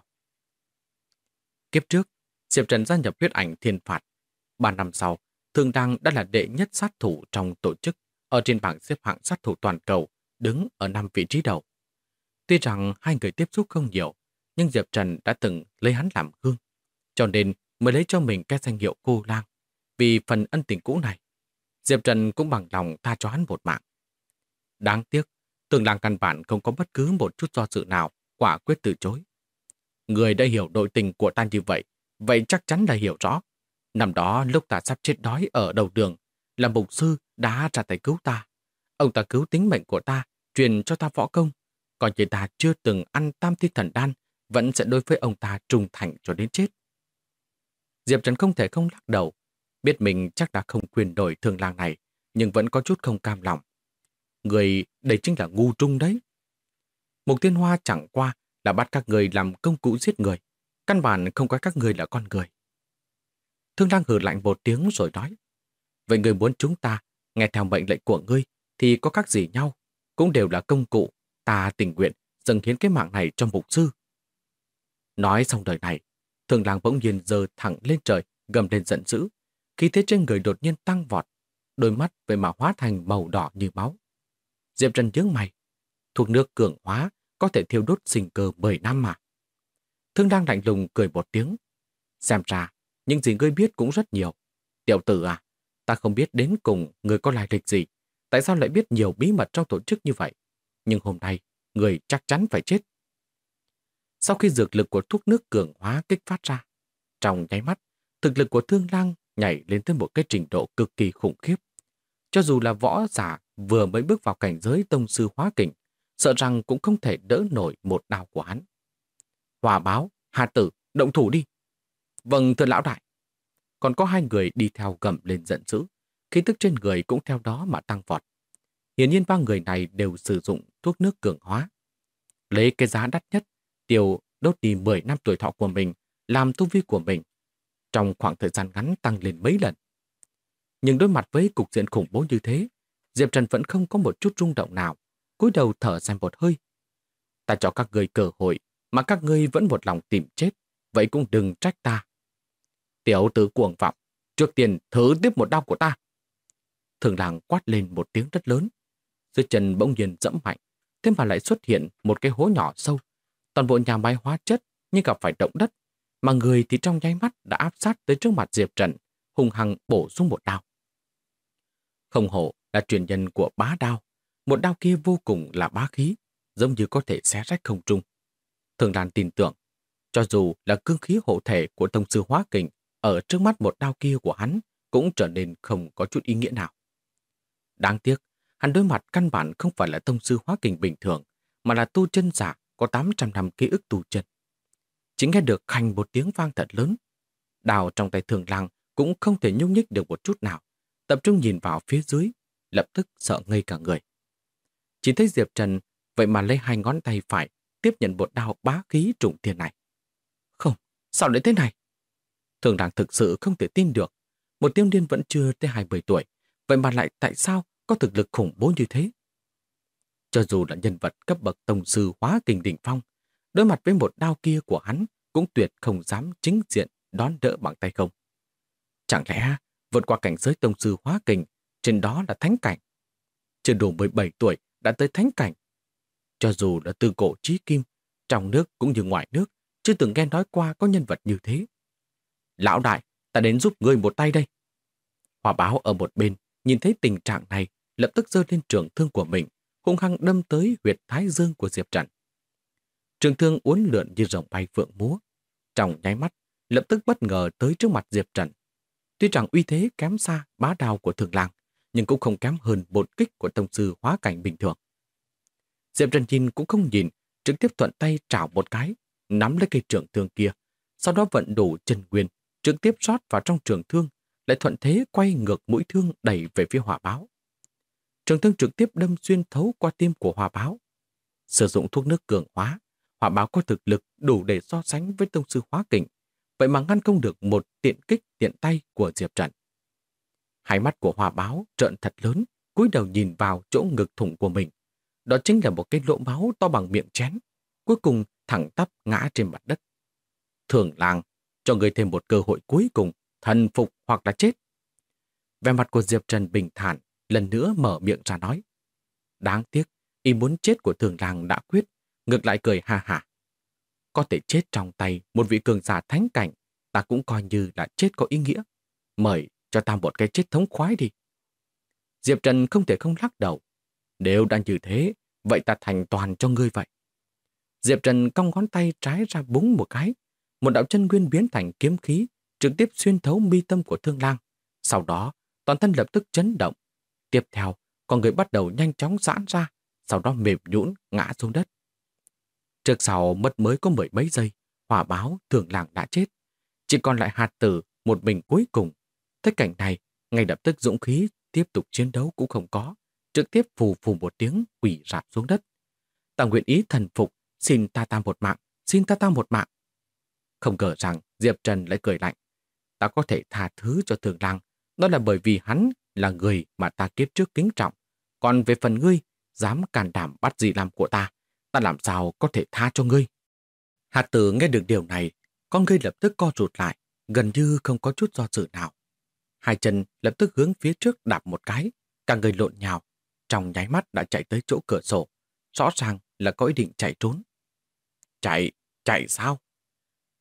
Kiếp trước, Diệp Trần gia nhập Huyết Ảnh Thiên Phạt. 3 năm sau, Thường Đăng đã là đệ nhất sát thủ trong tổ chức, ở trên bảng xếp hạng sát thủ toàn cầu, đứng ở 5 vị trí đầu. Tuy rằng hai người tiếp xúc không nhiều, nhưng Diệp Trần đã từng lấy hắn làm gương, cho nên mới lấy cho mình cái danh hiệu Cô Lang. Vì phần ân tình cũ này, Diệp Trần cũng bằng lòng tha cho hắn một mạng. Đáng tiếc, Thường Lang căn bản không có bất cứ một chút do dự nào, quả quyết từ chối. Người đã hiểu nội tình của ta như vậy chắc chắn là hiểu rõ. Năm đó lúc ta sắp chết đói ở đầu đường, là mục sư đã ra tay cứu ta. Ông ta cứu tính mệnh của ta, truyền cho ta võ công. Còn như ta chưa từng ăn Tam Thi Thần Đan, vẫn sẽ đối với ông ta trung thành cho đến chết. Diệp Trần không thể không lắc đầu, biết mình chắc đã không quyền đổi Thường Lang này, nhưng vẫn có chút không cam lòng. Người đây chính là ngu trung đấy. Mục Thiên Hoa chẳng qua là bắt các người làm công cụ giết người, căn bản không coi các người là con người. Thương Lang hừ lạnh một tiếng rồi nói, vậy người muốn chúng ta nghe theo mệnh lệnh của ngươi thì có khác gì nhau, cũng đều là công cụ, ta tình nguyện dâng hiến cái mạng này cho mục sư. Nói xong lời này, Thương Lang bỗng nhiên giơ thẳng lên trời, gầm lên giận dữ, khí thế trên người đột nhiên tăng vọt, đôi mắt vậy mà hóa thành màu đỏ như máu. Diệp Trần nhướng mày, thuộc nước cường hóa có thể thiêu đốt sinh cơ 10 năm mà. Thương Lang lạnh lùng cười một tiếng. Xem ra, những gì ngươi biết cũng rất nhiều. Tiểu tử à, ta không biết đến cùng ngươi có lai lịch gì. Tại sao lại biết nhiều bí mật trong tổ chức như vậy? Nhưng hôm nay, ngươi chắc chắn phải chết. Sau khi dược lực của thuốc nước cường hóa kích phát ra, trong nháy mắt, thực lực của Thương Lang nhảy lên tới một cái trình độ cực kỳ khủng khiếp. Cho dù là võ giả vừa mới bước vào cảnh giới tông sư hóa kình, sợ rằng cũng không thể đỡ nổi một đao của hắn. Hòa Báo, Hà Tử, động thủ đi. Vâng, thưa lão đại. Còn có hai người đi theo gầm lên giận dữ, khí tức trên người cũng theo đó mà tăng vọt. Hiển nhiên ba người này đều sử dụng thuốc nước cường hóa. Lấy cái giá đắt nhất, tiêu đốt đi 10 năm tuổi thọ của mình, làm tu vi của mình, trong khoảng thời gian ngắn tăng lên mấy lần. Nhưng đối mặt với cục diện khủng bố như thế, Diệp Trần vẫn không có một chút rung động nào, cúi đầu thở dài một hơi. Ta cho các ngươi cơ hội, mà các ngươi vẫn một lòng tìm chết, vậy cũng đừng trách ta. Tiểu tử cuồng vọng, trước tiên thử tiếp một đao của ta. Thường Lang quát lên một tiếng rất lớn. Dưới chân bỗng nhiên dẫm mạnh, thế mà lại xuất hiện một cái hố nhỏ sâu. Toàn bộ nhà máy hóa chất như gặp phải động đất, mà người thì trong nháy mắt đã áp sát tới trước mặt Diệp Trần, hung hăng bổ xuống một đao. Không hổ là truyền nhân của bá đao, một đao kia vô cùng là bá khí, giống như có thể xé rách không trung. Thường Lan tin tưởng, cho dù là cương khí hộ thể của tông sư hóa kình, ở trước mắt một đao kia của hắn cũng trở nên không có chút ý nghĩa nào. Đáng tiếc, hắn đối mặt căn bản không phải là tông sư hóa kình bình thường, mà là tu chân giả có 800 năm ký ức tu chân. Chỉ nghe được khành một tiếng vang thật lớn. Đao trong tay Thường Lang cũng không thể nhúc nhích được một chút nào, tập trung nhìn vào phía dưới, lập tức sợ ngây cả người. Chỉ thấy Diệp Trần vậy mà lấy hai ngón tay phải tiếp nhận một đao bá khí trùng thiên này. Không, sao lại thế này? Thường Lang thực sự không thể tin được. Một tiêu niên vẫn chưa tới 20 tuổi, vậy mà lại tại sao có thực lực khủng bố như thế? Cho dù là nhân vật cấp bậc tông sư hóa kình đỉnh phong, đối mặt với một đao kia của hắn cũng tuyệt không dám chính diện đón đỡ bằng tay không. Chẳng lẽ vượt qua cảnh giới tông sư hóa kình, trên đó là thánh cảnh? Chưa đủ 17 tuổi đã tới thánh cảnh. Cho dù là từ cổ chí kim, trong nước cũng như ngoài nước, chưa từng nghe nói qua có nhân vật như thế. Lão đại, ta đến giúp ngươi một tay đây. Hòa Báo ở một bên, nhìn thấy tình trạng này, lập tức giơ lên trường thương của mình, hung hăng đâm tới huyệt thái dương của Diệp Trần. Trường thương uốn lượn như rồng bay phượng múa, trong nháy mắt, lập tức bất ngờ tới trước mặt Diệp Trần. Tuy rằng uy thế kém xa bá đao của Thường Lang, nhưng cũng không kém hơn một kích của tông sư hóa cảnh bình thường. Diệp Trần nhìn cũng không nhìn, trực tiếp thuận tay trảo một cái, nắm lấy cây trường thương kia, sau đó vận đủ chân nguyên, trực tiếp rót vào trong trường thương, lại thuận thế quay ngược mũi thương đẩy về phía Hòa Báo. Trường thương trực tiếp đâm xuyên thấu qua tim của Hòa Báo. Sử dụng thuốc nước cường hóa, Hòa Báo có thực lực đủ để so sánh với tông sư hóa kình, vậy mà ngăn không được một tiện kích tiện tay của Diệp Trần. Hai mắt của Hòa Báo trợn thật lớn, cúi đầu nhìn vào chỗ ngực thủng của mình. Đó chính là một cái lỗ máu to bằng miệng chén, cuối cùng thẳng tắp ngã trên mặt đất. Thường Lang, cho người thêm một cơ hội cuối cùng, thần phục hoặc là chết. Vẻ mặt của Diệp Trần bình thản, lần nữa mở miệng ra nói. Đáng tiếc, ý muốn chết của Thường Lang đã quyết, ngược lại cười ha hả. Có thể chết trong tay một vị cường giả thánh cảnh, ta cũng coi như là chết có ý nghĩa. Mời cho ta một cái chết thống khoái đi. Diệp Trần không thể không lắc đầu. Nếu đã như thế, vậy ta thành toàn cho ngươi vậy. Diệp Trần cong ngón tay trái ra búng một cái. Một đạo chân nguyên biến thành kiếm khí, trực tiếp xuyên thấu mi tâm của Thương Lang. Sau đó, toàn thân lập tức chấn động. Tiếp theo, con người bắt đầu nhanh chóng giãn ra, sau đó mềm nhũn ngã xuống đất. Trước sau mất mới có 10 mấy giây, Hòa Báo Thường Lang đã chết. Chỉ còn lại Hạt Tử một mình cuối cùng. Thấy cảnh này, ngay lập tức dũng khí tiếp tục chiến đấu cũng không có, trực tiếp phù phù một tiếng quỳ rạp xuống đất. Ta nguyện ý thần phục, xin ta một mạng, xin ta một mạng. Không ngờ rằng Diệp Trần lại cười lạnh. Ta có thể tha thứ cho Thường Lang, đó là bởi vì hắn là người mà ta kiếp trước kính trọng. Còn về phần ngươi, dám can đảm bắt gì làm của ta làm sao có thể tha cho ngươi. Hạt Tử nghe được điều này, con ngươi lập tức co rụt lại, gần như không có chút do dự nào. Hai chân lập tức hướng phía trước đạp một cái, cả người lộn nhào, trong nháy mắt đã chạy tới chỗ cửa sổ, rõ ràng là có ý định chạy trốn. Chạy sao?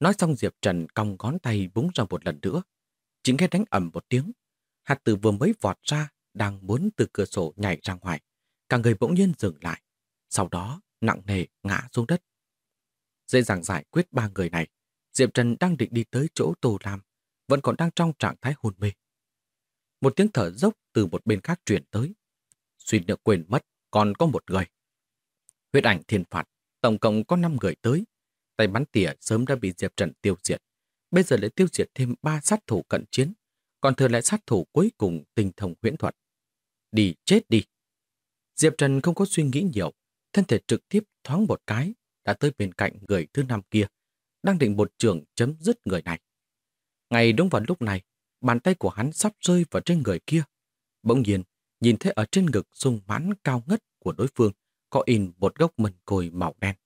Nói xong Diệp Trần cong ngón tay búng ra một lần nữa. Chỉ nghe đánh ầm một tiếng. Hạt tử vừa mới vọt ra, đang muốn từ cửa sổ nhảy ra ngoài. Cả người bỗng nhiên dừng lại. Sau đó nặng nề ngã xuống đất. Dễ dàng giải quyết ba người này, Diệp Trần đang định đi tới chỗ Tô Lam, vẫn còn đang trong trạng thái hôn mê. Một tiếng thở dốc từ một bên khác truyền tới. Suýt nữa quên mất, còn có một người. Huyết ảnh thiên phạt, tổng cộng có 5 người tới. Tay bắn tỉa sớm đã bị Diệp Trần tiêu diệt. Bây giờ lại tiêu diệt thêm 3 sát thủ cận chiến, còn thừa lại sát thủ cuối cùng tinh thông huyễn thuật. Đi chết đi. Diệp Trần không có suy nghĩ nhiều, thân thể trực tiếp thoáng một cái, đã tới bên cạnh người thứ 5 kia, đang định một trường chấm dứt người này. Ngay đúng vào lúc này, bàn tay của hắn sắp rơi vào trên người kia. Bỗng nhiên, nhìn thấy ở trên ngực sung mãn cao ngất của đối phương có in một gốc mần côi màu đen.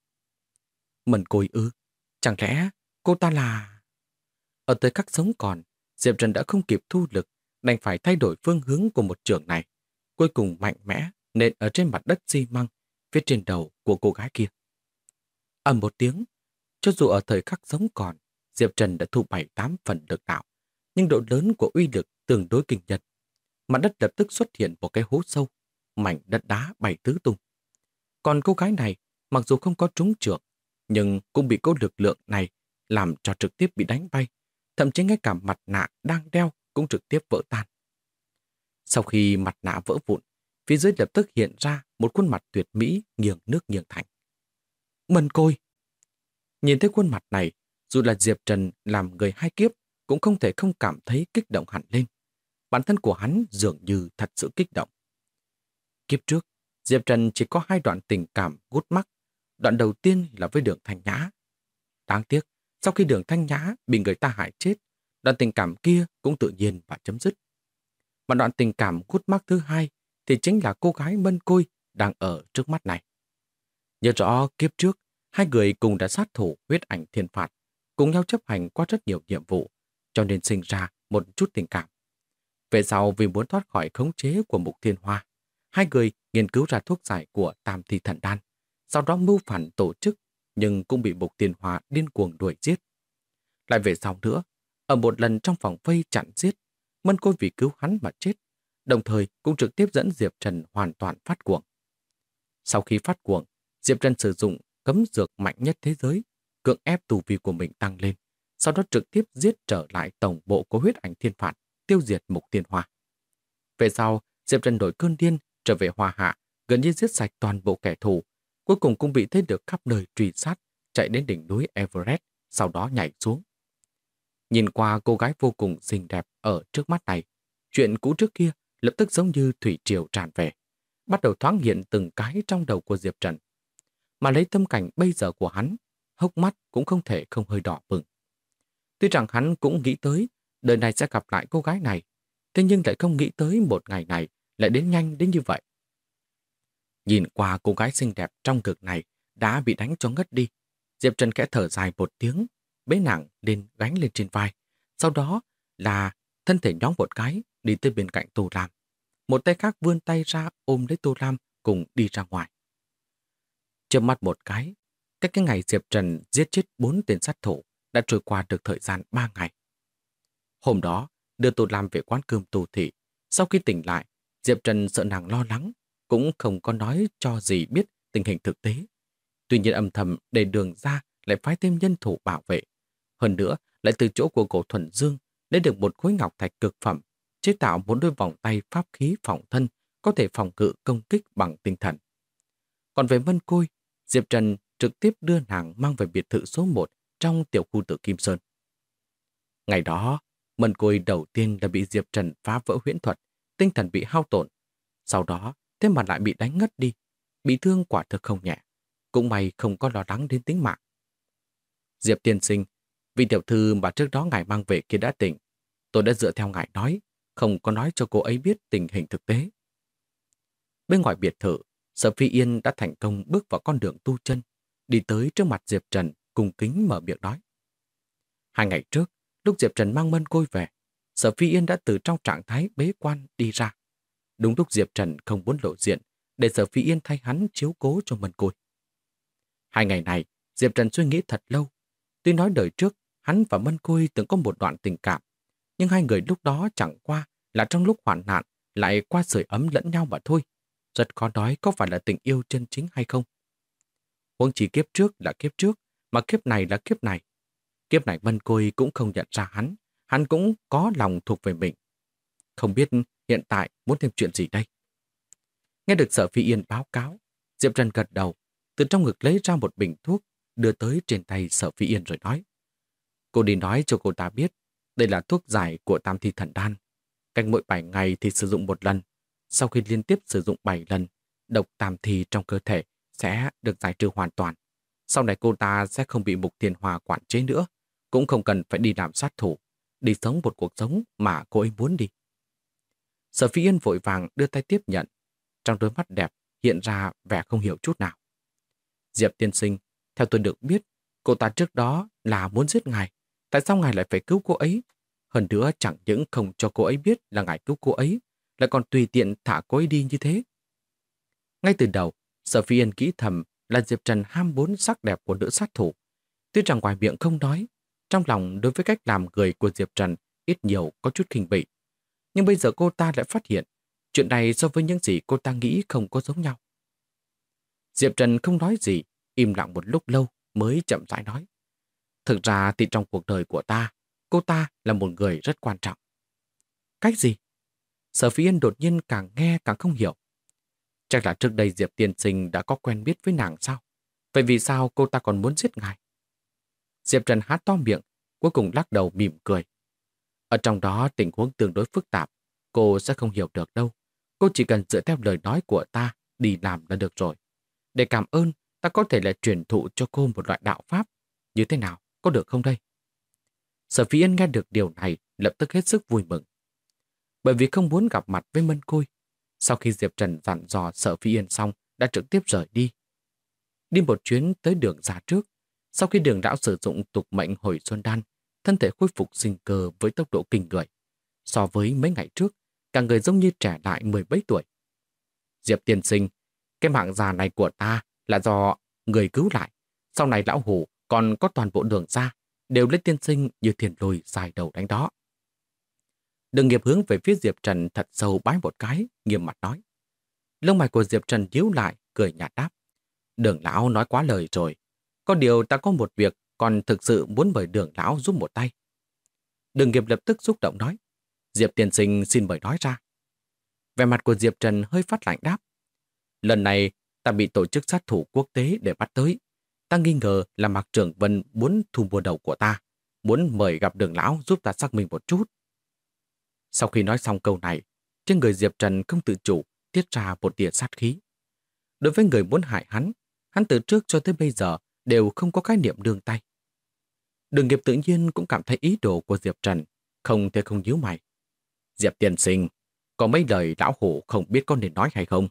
Mần côi ư? Chẳng lẽ cô ta là... Ở tới khắc sống còn, Diệp Trần đã không kịp thu lực, đành phải thay đổi phương hướng của một trường này. Cuối cùng mạnh mẽ nện ở trên mặt đất xi măng phía trên đầu của cô gái kia. Ầm một tiếng, cho dù ở thời khắc sống còn, Diệp Trần đã thu 7-8 phần lực đạo, nhưng độ lớn của uy lực tương đối kinh nhân. Mặt đất lập tức xuất hiện một cái hố sâu, mảnh đất đá bay tứ tung. Còn cô gái này, mặc dù không có trúng chưởng, nhưng cũng bị cô lực lượng này làm cho trực tiếp bị đánh bay, thậm chí ngay cả mặt nạ đang đeo cũng trực tiếp vỡ tan. Sau khi mặt nạ vỡ vụn, phía dưới lập tức hiện ra một khuôn mặt tuyệt mỹ nghiêng nước nghiêng thành. Mần côi! Nhìn thấy khuôn mặt này, dù là Diệp Trần làm người hai kiếp, cũng không thể không cảm thấy kích động hẳn lên. Bản thân của hắn dường như thật sự kích động. Kiếp trước, Diệp Trần chỉ có 2 đoạn tình cảm gút mắc. Đoạn đầu tiên là với Đường Thanh Nhã. Đáng tiếc, sau khi Đường Thanh Nhã bị người ta hại chết, đoạn tình cảm kia cũng tự nhiên và chấm dứt. Mà đoạn tình cảm gút mắc thứ 2 thì chính là cô gái Mân Côi đang ở trước mắt này. Nhớ rõ kiếp trước, 2 người cùng đã sát thủ huyết ảnh thiên phạt, cùng nhau chấp hành qua rất nhiều nhiệm vụ, cho nên sinh ra một chút tình cảm. Về sau vì muốn thoát khỏi khống chế của Mục Thiên Hoa, 2 người nghiên cứu ra thuốc giải của Tam Thi Thần Đan, sau đó mưu phản tổ chức, nhưng cũng bị Mục Thiên Hoa điên cuồng đuổi giết. Lại về sau nữa, ở một lần trong phòng vây chặn giết, Mân Côi vì cứu hắn mà chết, đồng thời cũng trực tiếp dẫn Diệp Trần hoàn toàn phát cuồng. Sau khi phát cuồng, Diệp Trần sử dụng cấm dược mạnh nhất thế giới, cưỡng ép tu vi của mình tăng lên, sau đó trực tiếp giết trở lại tổng bộ của huyết ảnh thiên phạt, tiêu diệt Mục Thiên Hoa. Về sau, Diệp Trần đổi cơn điên, trở về Hoa Hạ, gần như giết sạch toàn bộ kẻ thù, cuối cùng cũng bị thế lực khắp nơi truy sát, chạy đến đỉnh núi Everest, sau đó nhảy xuống. Nhìn qua cô gái vô cùng xinh đẹp ở trước mắt này, chuyện cũ trước kia lập tức giống như thủy triều tràn về, bắt đầu thoáng hiện từng cái trong đầu của Diệp Trần. Mà lấy tâm cảnh bây giờ của hắn, hốc mắt cũng không thể không hơi đỏ bừng. Tuy rằng hắn cũng nghĩ tới đời này sẽ gặp lại cô gái này, thế nhưng lại không nghĩ tới một ngày này lại đến nhanh đến như vậy. Nhìn qua cô gái xinh đẹp trong ngực này đã bị đánh cho ngất đi, Diệp Trần khẽ thở dài một tiếng, bế nàng lên gánh lên trên vai. Sau đó là thân thể nhóng một cái đi tới bên cạnh Tô Lam. Một tay khác vươn tay ra ôm lấy Tô Lam cùng đi ra ngoài. Chớp mắt một cái, cách cái ngày Diệp Trần giết chết 4 tên sát thủ đã trôi qua được thời gian 3 ngày. Hôm đó, đưa Tô Lam về quán cơm Tô Thị. Sau khi tỉnh lại, Diệp Trần sợ nàng lo lắng, cũng không có nói cho gì biết tình hình thực tế. Tuy nhiên âm thầm để Đường ra lại phái thêm nhân thủ bảo vệ. Hơn nữa, lại từ chỗ của Cổ Thuần Dương lấy được một khối ngọc thạch cực phẩm, chế tạo một đôi vòng tay pháp khí phòng thân, có thể phòng ngự công kích bằng tinh thần. Còn về Mân Côi, Diệp Trần trực tiếp đưa nàng mang về biệt thự số 1 trong tiểu khu tự Kim Sơn. Ngày đó, Mân Côi đầu tiên đã bị Diệp Trần phá vỡ huyễn thuật, tinh thần bị hao tổn. Sau đó, thế mà lại bị đánh ngất đi, bị thương quả thực không nhẹ. Cũng may không có lo lắng đến tính mạng. Diệp tiên sinh, vị tiểu thư mà trước đó ngài mang về kia đã tỉnh. Tôi đã dựa theo ngài nói, không có nói cho cô ấy biết tình hình thực tế. Bên ngoài biệt thự, Sở Phi Yên đã thành công bước vào con đường tu chân, đi tới trước mặt Diệp Trần cùng kính mở miệng nói. 2 ngày trước, lúc Diệp Trần mang Mân Côi về, Sở Phi Yên đã từ trong trạng thái bế quan đi ra. Đúng lúc Diệp Trần không muốn lộ diện, để Sở Phi Yên thay hắn chiếu cố cho Mân Côi. 2 ngày này, Diệp Trần suy nghĩ thật lâu. Tuy nói đời trước, hắn và Mân Côi từng có một đoạn tình cảm, nhưng hai người lúc đó chẳng qua là trong lúc hoạn nạn lại qua sưởi ấm lẫn nhau mà thôi. Rất khó nói có phải là tình yêu chân chính hay không. Huống chỉ kiếp trước là kiếp trước, mà kiếp này là kiếp này. Kiếp này Mân Côi cũng không nhận ra hắn cũng có lòng thuộc về mình. Không biết hiện tại muốn thêm chuyện gì đây? Nghe được Sở Phi Yên báo cáo, Diệp Trần gật đầu, từ trong ngực lấy ra một bình thuốc, đưa tới trên tay Sở Phi Yên rồi nói. Cô đi nói cho cô ta biết, đây là thuốc giải của Tam Thi Thần Đan. Cách mỗi 7 ngày thì sử dụng một lần. Sau khi liên tiếp sử dụng 7 lần, độc tam thi trong cơ thể sẽ được giải trừ hoàn toàn. Sau này cô ta sẽ không bị Mục Thiên Hòa quản chế nữa, cũng không cần phải đi làm sát thủ, đi sống một cuộc sống mà cô ấy muốn đi. Sở Phi Yên vội vàng đưa tay tiếp nhận, trong đôi mắt đẹp hiện ra vẻ không hiểu chút nào. Diệp tiên sinh, theo tôi được biết, cô ta trước đó là muốn giết ngài. Tại sao ngài lại phải cứu cô ấy? Hơn nữa chẳng những không cho cô ấy biết là ngài cứu cô ấy, lại còn tùy tiện thả cô ấy đi như thế. Ngay từ đầu, Sở Phi Yên nghĩ thầm là Diệp Trần ham muốn sắc đẹp của nữ sát thủ. Tuy rằng ngoài miệng không nói, trong lòng đối với cách làm người của Diệp Trần ít nhiều có chút khinh bỉ. Nhưng bây giờ cô ta lại phát hiện, chuyện này so với những gì cô ta nghĩ không có giống nhau. Diệp Trần không nói gì, im lặng một lúc lâu mới chậm rãi nói. Thực ra thì trong cuộc đời của ta, cô ta là một người rất quan trọng. Cách gì? Sở Phi Yên đột nhiên càng nghe càng không hiểu. Chắc là trước đây Diệp tiên sinh đã có quen biết với nàng sao? Vậy vì sao cô ta còn muốn giết ngài? Diệp Trần há to miệng, cuối cùng lắc đầu mỉm cười. Ở trong đó tình huống tương đối phức tạp, cô sẽ không hiểu được đâu. Cô chỉ cần dựa theo lời nói của ta đi làm là được rồi. Để cảm ơn, ta có thể là truyền thụ cho cô một loại đạo pháp. Như thế nào, có được không đây? Sở Phi Yên nghe được điều này lập tức hết sức vui mừng. Bởi vì không muốn gặp mặt với Mân Côi, sau khi Diệp Trần dặn dò Sở Phi Yên xong đã trực tiếp rời đi. Đi một chuyến tới Đường ra trước, sau khi Đường lão sử dụng tục mệnh hồi xuân đan, thân thể khôi phục sinh cơ với tốc độ kinh người. So với mấy ngày trước, cả người giống như trẻ lại 17 tuổi. Diệp tiên sinh, cái mạng già này của ta là do người cứu lại. Sau này lão hủ còn có toàn bộ Đường ra, đều lấy tiên sinh như thiền lùi dài đầu đánh đó. Đường Nghiệp hướng về phía Diệp Trần thật sâu bái một cái, nghiêm mặt nói. Lông mày của Diệp Trần nhíu lại, cười nhạt đáp. Đường lão nói quá lời rồi. Có điều ta có một việc, còn thực sự muốn mời Đường lão giúp một tay. Đường Nghiệp lập tức xúc động nói. Diệp tiên sinh xin mời nói ra. Vẻ mặt của Diệp Trần hơi phát lạnh đáp. Lần này ta bị tổ chức sát thủ quốc tế để bắt tới. Ta nghi ngờ là Mạc Trưởng Vân muốn thu mua đầu của ta, muốn mời gặp Đường lão giúp ta xác minh một chút. Sau khi nói xong câu này, trên người Diệp Trần không tự chủ tiết ra một tia sát khí. Đối với người muốn hại hắn từ trước cho tới bây giờ đều không có khái niệm nương tay. Đường Nghiệp tự nhiên cũng cảm thấy ý đồ của Diệp Trần, không thể không nhíu mày. Diệp tiên sinh, có mấy lời lão hủ không biết có nên nói hay không?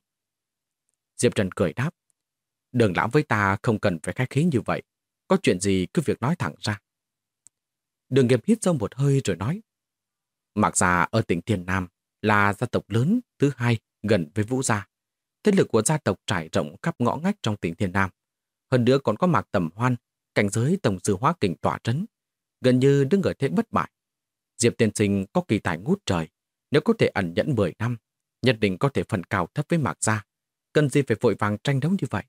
Diệp Trần cười đáp. Đường lão với ta không cần phải khách khí như vậy. Có chuyện gì cứ việc nói thẳng ra. Đường Nghiệp hít sâu một hơi rồi nói. Mạc gia ở tỉnh Thiên Nam là gia tộc lớn thứ hai gần với Vũ gia. Thế lực của gia tộc trải rộng khắp ngõ ngách trong tỉnh Thiên Nam. Hơn nữa còn có Mạc Tầm Hoan, cảnh giới tổng sư hóa kình tỏa trấn, gần như đứng ở thế bất bại. Diệp tiên sinh có kỳ tài ngút trời, nếu có thể ẩn nhẫn 10 năm, nhất định có thể phần cao thấp với Mạc gia. Cần gì phải vội vàng tranh đấu như vậy?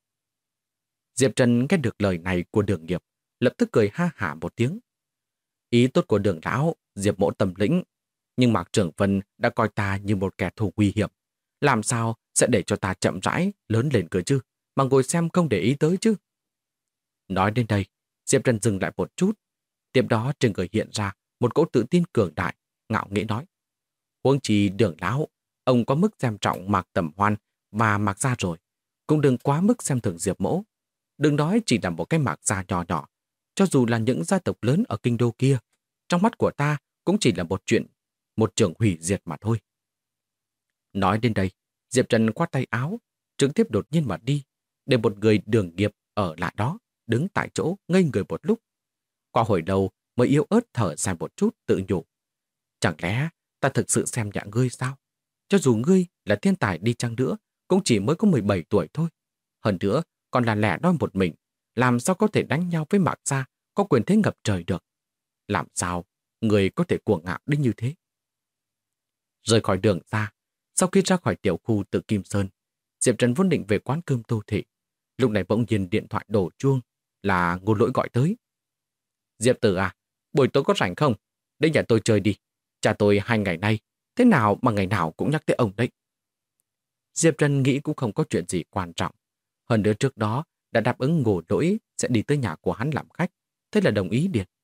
Diệp Trần nghe được lời này của Đường Nghiệp, lập tức cười ha hả một tiếng. Ý tốt của Đường lão, Diệp mỗ tầm lĩnh, nhưng Mạc Trưởng Vân đã coi ta như một kẻ thù nguy hiểm. Làm sao sẽ để cho ta chậm rãi lớn lên cơ chứ, mà ngồi xem không để ý tới chứ? Nói đến đây, Diệp Trần dừng lại một chút. Tiếp đó trên người hiện ra một cỗ tự tin cường đại, ngạo nghễ nói. Huống chi Đường lão, ông có mức xem trọng Mạc Tầm Hoan và Mạc gia rồi, cũng đừng quá mức xem thường Diệp mỗ. Đừng nói chỉ là một cái Mạc gia nhỏ nhỏ, cho dù là những gia tộc lớn ở kinh đô kia, trong mắt của ta cũng chỉ là một chuyện, một trường hủy diệt mà thôi. Nói đến đây, Diệp Trần khoát tay áo, trực tiếp đột nhiên mà đi, để một người Đường Nghiệp ở lại đó, đứng tại chỗ ngây người một lúc. Qua hồi đầu mới yếu ớt thở dài một chút tự nhủ. Chẳng lẽ ta thực sự xem nhẹ ngươi sao? Cho dù ngươi là thiên tài đi chăng nữa, cũng chỉ mới có 17 tuổi thôi. Hơn nữa, còn là lẻ đôi một mình, làm sao có thể đánh nhau với Mạc gia có quyền thế ngập trời được. Làm sao người có thể cuồng ngạo đến như thế? Rời khỏi đường ra, sau khi ra khỏi tiểu khu tự Kim Sơn, Diệp Trần vốn định về quán cơm Tô Thị. Lúc này bỗng nhiên điện thoại đổ chuông, là Ngô Lỗi gọi tới. Diệp Tử à, buổi tối có rảnh không? Đến nhà tôi chơi đi. Cha tôi 2 ngày nay, thế nào mà ngày nào cũng nhắc tới ông đấy. Diệp Trần nghĩ cũng không có chuyện gì quan trọng. Hơn nữa trước đó đã đáp ứng Ngô Lỗi sẽ đi tới nhà của hắn làm khách, thế là đồng ý điện.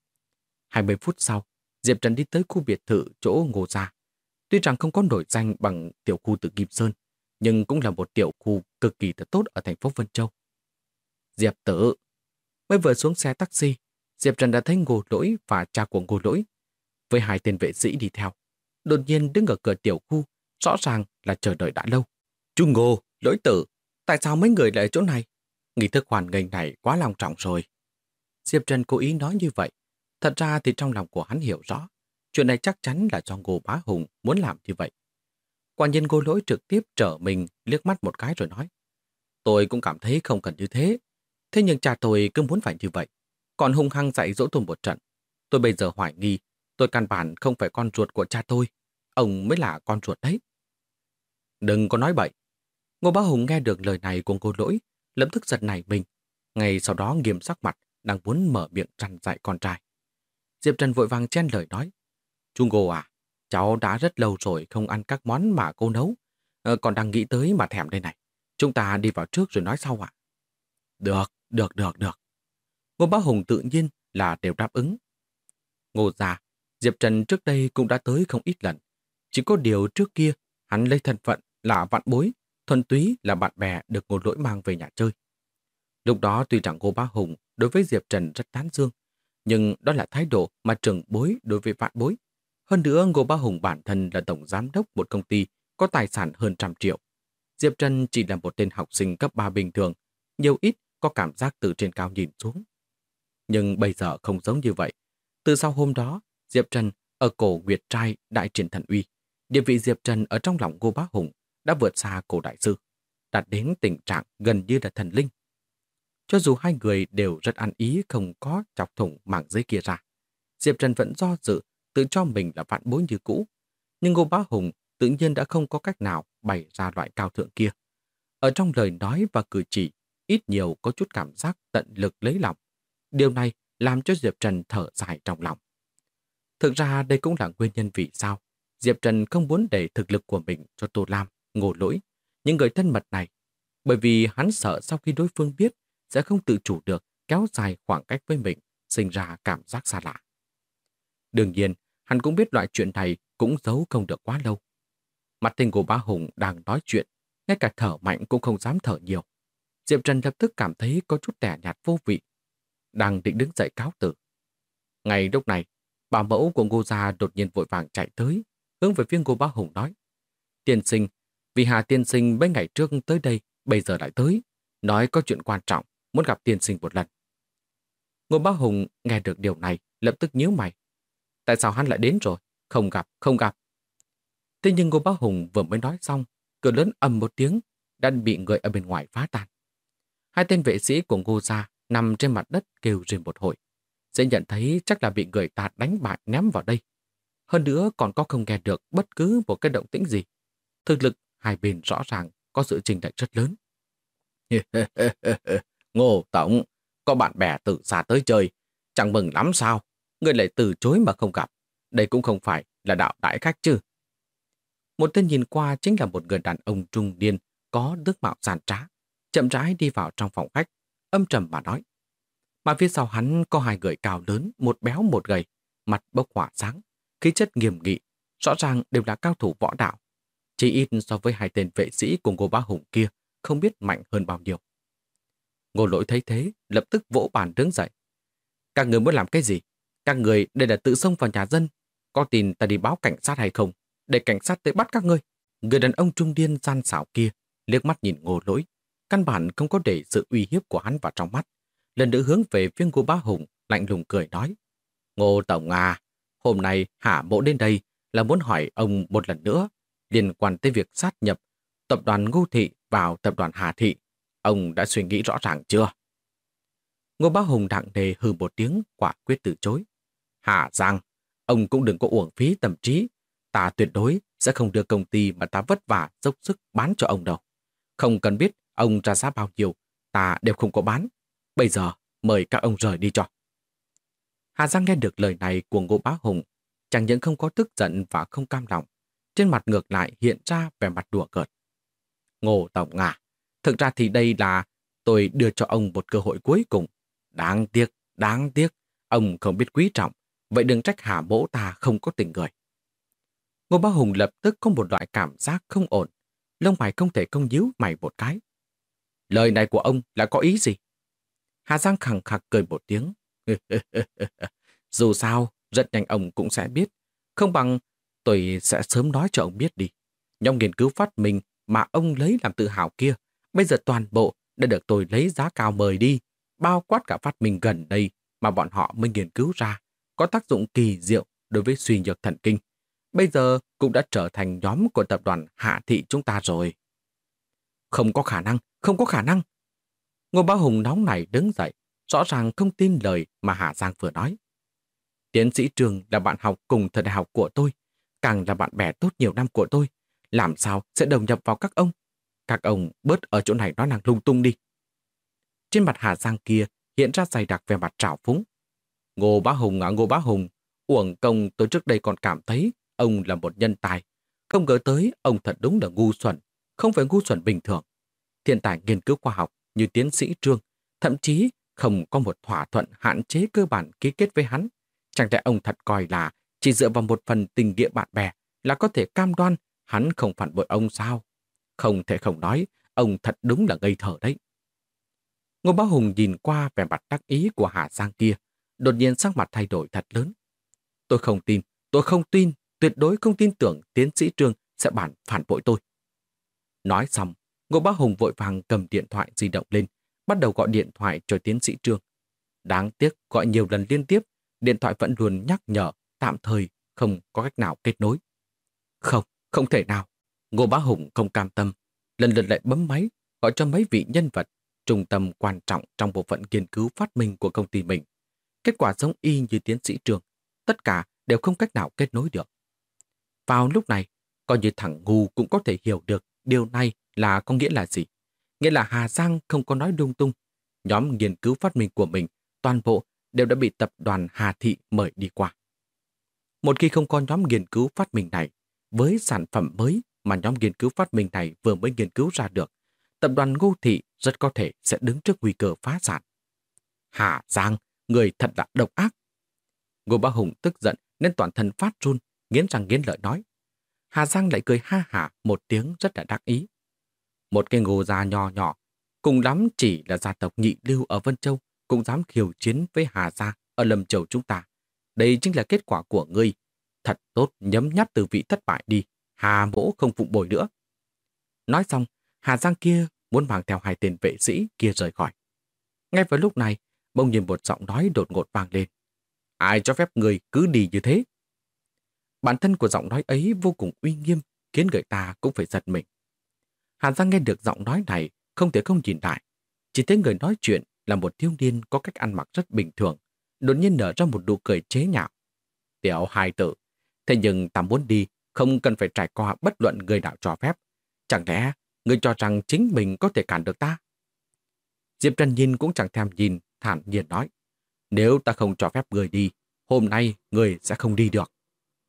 20 phút sau, Diệp Trần đi tới khu biệt thự chỗ Ngô gia. Tuy rằng không có nổi danh bằng tiểu khu tự Kim Sơn, nhưng cũng là một tiểu khu cực kỳ tốt ở thành phố Vân Châu. Diệp Tử mới vừa xuống xe taxi, Diệp Trần đã thấy Ngô Lỗi và cha của Ngô Lỗi với 2 tên vệ sĩ đi theo. Đột nhiên đứng ở cửa tiểu khu, rõ ràng là chờ đợi đã lâu. Chú Ngô, Lỗi Tử, tại sao mấy người lại ở chỗ này? Nghi thức hoàn nghênh này quá long trọng rồi. Diệp Trần cố ý nói như vậy. Thật ra thì trong lòng của hắn hiểu rõ, chuyện này chắc chắn là do Ngô Bá Hùng muốn làm như vậy. Quả nhiên Ngô Lỗi trực tiếp trở mình liếc mắt một cái rồi nói. Tôi cũng cảm thấy không cần như thế. Thế nhưng cha tôi cứ muốn phải như vậy. Còn hung hăng dạy dỗ tôi một trận. Tôi bây giờ hoài nghi, tôi căn bản không phải con ruột của cha tôi. Ông mới là con ruột đấy. Đừng có nói bậy. Ngô Bá Hùng nghe được lời này của Ngô Lỗi, lập tức giật nảy mình. Ngay sau đó nghiêm sắc mặt, đang muốn mở miệng răn dạy con trai. Diệp Trần vội vàng chen lời nói. Chú Ngô à, cháu đã rất lâu rồi không ăn các món mà cô nấu. Còn đang nghĩ tới mà thèm đây này. Chúng ta đi vào trước rồi nói sau ạ. Được. Ngô Bá Hùng tự nhiên là đều đáp ứng. Ngô gia, Diệp Trần trước đây cũng đã tới không ít lần. Chỉ có điều trước kia, hắn lấy thân phận là vạn bối, thuần túy là bạn bè được Ngô Lỗi mang về nhà chơi. Lúc đó tuy rằng Ngô Bá Hùng đối với Diệp Trần rất tán dương, nhưng đó là thái độ mà trưởng bối đối với vạn bối. Hơn nữa, Ngô Bá Hùng bản thân là tổng giám đốc một công ty có tài sản hơn 100 triệu. Diệp Trần chỉ là một tên học sinh cấp 3 bình thường, nhiều ít có cảm giác từ trên cao nhìn xuống. Nhưng bây giờ không giống như vậy. Từ sau hôm đó, Diệp Trần ở cổ Nguyệt Trai đại triển thần uy, địa vị Diệp Trần ở trong lòng Ngô Bá Hùng đã vượt xa cổ đại sư, đạt đến tình trạng gần như là thần linh. Cho dù hai người đều rất ăn ý không có chọc thủng mảng giấy kia ra, Diệp Trần vẫn do dự tự cho mình là vạn bối như cũ. Nhưng Ngô Bá Hùng tự nhiên đã không có cách nào bày ra loại cao thượng kia. Ở trong lời nói và cử chỉ, ít nhiều có chút cảm giác tận lực lấy lòng. Điều này làm cho Diệp Trần thở dài trong lòng. Thực ra đây cũng là nguyên nhân vì sao Diệp Trần không muốn để thực lực của mình cho Tô Lam, Ngô Lỗi, những người thân mật này. Bởi vì hắn sợ sau khi đối phương biết sẽ không tự chủ được kéo dài khoảng cách với mình, sinh ra cảm giác xa lạ. Đương nhiên, hắn cũng biết loại chuyện này cũng giấu không được quá lâu. Mặt tên của Bá Hùng đang nói chuyện, ngay cả thở mạnh cũng không dám thở nhiều. Diệp Trần lập tức cảm thấy có chút tẻ nhạt vô vị, đang định đứng dậy cáo từ. Ngay lúc này, bảo mẫu của Ngô gia đột nhiên vội vàng chạy tới, hướng về phía Ngô Bá Hùng nói. Tiên sinh, vì Hà tiên sinh mấy ngày trước tới đây, bây giờ lại tới, nói có chuyện quan trọng, muốn gặp tiên sinh một lần. Ngô Bá Hùng nghe được điều này, lập tức nhíu mày. Tại sao hắn lại đến rồi? Không gặp. Thế nhưng Ngô Bá Hùng vừa mới nói xong, cửa lớn ầm một tiếng, đã bị người ở bên ngoài phá tan. 2 tên vệ sĩ của Ngô gia nằm trên mặt đất kêu rên một hồi. Sẽ nhận thấy chắc là bị người ta đánh bại ném vào đây. Hơn nữa còn có không nghe được bất cứ một cái động tĩnh gì. Thực lực hai bên rõ ràng có sự chênh lệch rất lớn. Ngô Tổng, có bạn bè từ xa tới chơi, chẳng mừng lắm sao? Người lại từ chối mà không gặp. Đây cũng không phải là đạo đãi khách chứ. Một tên nhìn qua chính là một người đàn ông trung niên có tướng mạo giàn trá, chậm rãi đi vào trong phòng khách, âm trầm mà nói. Mà phía sau hắn có 2 người cao lớn, một béo một gầy, mặt bốc hỏa sáng, khí chất nghiêm nghị, rõ ràng đều là cao thủ võ đạo. Chỉ ít so với 2 tên vệ sĩ của Ngô Bá Hùng kia, không biết mạnh hơn bao nhiêu. Ngô Lỗi thấy thế, lập tức vỗ bàn đứng dậy. Các người muốn làm cái gì? Các người đây là tự xông vào nhà dân. Có tin ta đi báo cảnh sát hay không? Để cảnh sát tới bắt các ngươi. Người đàn ông trung niên gian xảo kia liếc mắt nhìn Ngô Lỗi, căn bản không có để sự uy hiếp của hắn vào trong mắt. Lần nữa hướng về phía Ngô Bá Hùng, lạnh lùng cười nói. Ngô Tổng à, hôm nay Hạ Mộ đến đây là muốn hỏi ông một lần nữa liên quan tới việc sát nhập tập đoàn Ngô Thị vào tập đoàn Hà Thị. Ông đã suy nghĩ rõ ràng chưa? Ngô Bá Hùng nặng nề hừ một tiếng, quả quyết từ chối. Hà Giang, ông cũng đừng có uổng phí tâm trí. Ta tuyệt đối sẽ không đưa công ty mà ta vất vả dốc sức bán cho ông đâu. Không cần biết ông ra giá bao nhiêu, ta đều không có bán. Bây giờ mời các ông rời đi cho. Hà Giang nghe được lời này của Ngô Bá Hùng, chẳng những không có tức giận và không cam lòng, trên mặt ngược lại hiện ra vẻ mặt đùa cợt. Ngô Tổng à, thực ra thì đây là tôi đưa cho ông một cơ hội cuối cùng. Đáng tiếc, ông không biết quý trọng, vậy đừng trách Hà mỗ ta không có tình người. Ngô Bá Hùng lập tức có một loại cảm giác không ổn, lông mày không thể không nhíu mày một cái. Lời này của ông là có ý gì? Hà Giang khẳng khặc cười một tiếng. Dù sao, rất nhanh ông cũng sẽ biết. Không bằng tôi sẽ sớm nói cho ông biết đi. Nhóm nghiên cứu phát minh mà ông lấy làm tự hào kia, bây giờ toàn bộ đã được tôi lấy giá cao mời đi, bao quát cả phát minh gần đây mà bọn họ mới nghiên cứu ra, có tác dụng kỳ diệu đối với suy nhược thần kinh. Bây giờ cũng đã trở thành nhóm của tập đoàn Hạ Thị chúng ta rồi. Không có khả năng, không có khả năng. Ngô Bá Hùng nóng nảy đứng dậy, rõ ràng không tin lời mà Hà Giang vừa nói. Tiến sĩ Trường là bạn học cùng thời đại học của tôi, càng là bạn bè tốt nhiều năm của tôi. Làm sao sẽ đầu nhập vào các ông? Các ông bớt ở chỗ này nói năng lung tung đi. Trên mặt Hà Giang kia hiện ra dày đặc về mặt trào phúng. Ngô Bá Hùng à, Ngô Bá Hùng, uổng công tôi trước đây còn cảm thấy ông là một nhân tài. Không ngờ tới ông thật đúng là ngu xuẩn, không phải ngu xuẩn bình thường. Thiên tài nghiên cứu khoa học như tiến sĩ Trương, thậm chí không có một thỏa thuận hạn chế cơ bản ký kết với hắn. Chẳng lẽ ông thật coi là chỉ dựa vào một phần tình nghĩa bạn bè là có thể cam đoan hắn không phản bội ông sao? Không thể không nói, ông thật đúng là ngây thơ đấy. Ngô Bá Hùng nhìn qua vẻ mặt đắc ý của Hà Giang kia, đột nhiên sắc mặt thay đổi thật lớn. Tôi không tin, tuyệt đối không tin tưởng tiến sĩ Trương sẽ phản bội tôi. Nói xong, Ngô Bá Hùng vội vàng cầm điện thoại di động lên, bắt đầu gọi điện thoại cho tiến sĩ Trương. Đáng tiếc gọi nhiều lần liên tiếp, điện thoại vẫn luôn nhắc nhở, tạm thời không có cách nào kết nối. Không thể nào. Ngô Bá Hùng không cam tâm, lần lượt lại bấm máy, gọi cho mấy vị nhân vật, trung tâm quan trọng trong bộ phận nghiên cứu phát minh của công ty mình. Kết quả giống y như tiến sĩ Trương, tất cả đều không cách nào kết nối được. Vào lúc này, coi như thằng ngu cũng có thể hiểu được điều này là có nghĩa là gì. Nghĩa là Hà Giang không có nói lung tung. Nhóm nghiên cứu phát minh của mình, toàn bộ đều đã bị tập đoàn Hà Thị mời đi qua. Một khi không có nhóm nghiên cứu phát minh này, với sản phẩm mới mà nhóm nghiên cứu phát minh này vừa mới nghiên cứu ra được, tập đoàn Ngô Thị rất có thể sẽ đứng trước nguy cơ phá sản. Hà Giang, người thật là độc ác. Ngô Bá Hùng tức giận nên toàn thân phát run, nghiến răng nghiến lợi nói. Hà Giang lại cười ha hả một tiếng rất là đắc ý. Một cái Ngô gia nho nhỏ, cùng lắm chỉ là gia tộc nhị lưu ở Vân Châu, cũng dám khiêu chiến với Hà gia ở Lâm Châu chúng ta. Đây chính là kết quả của ngươi. Thật tốt, nhấm nháp từ vị thất bại đi. Hà mỗ không phụng bồi nữa. Nói xong, Hà Giang kia muốn mang theo hai tên vệ sĩ kia rời khỏi. Ngay vào lúc này, bỗng nhiên một giọng nói đột ngột vang lên. Ai cho phép người cứ đi như thế? Bản thân của giọng nói ấy vô cùng uy nghiêm, khiến người ta cũng phải giật mình. Hà Giang nghe được giọng nói này, không thể không nhìn lại. Chỉ thấy người nói chuyện là một thiếu niên có cách ăn mặc rất bình thường, đột nhiên nở ra một nụ cười chế nhạo. Tiểu hài tử, thế nhưng ta muốn đi, không cần phải trải qua bất luận người nào cho phép. Chẳng lẽ người cho rằng chính mình có thể cản được ta? Diệp Trần nhìn cũng chẳng thèm nhìn, thản nhiên nói. Nếu ta không cho phép người đi, hôm nay người sẽ không đi được.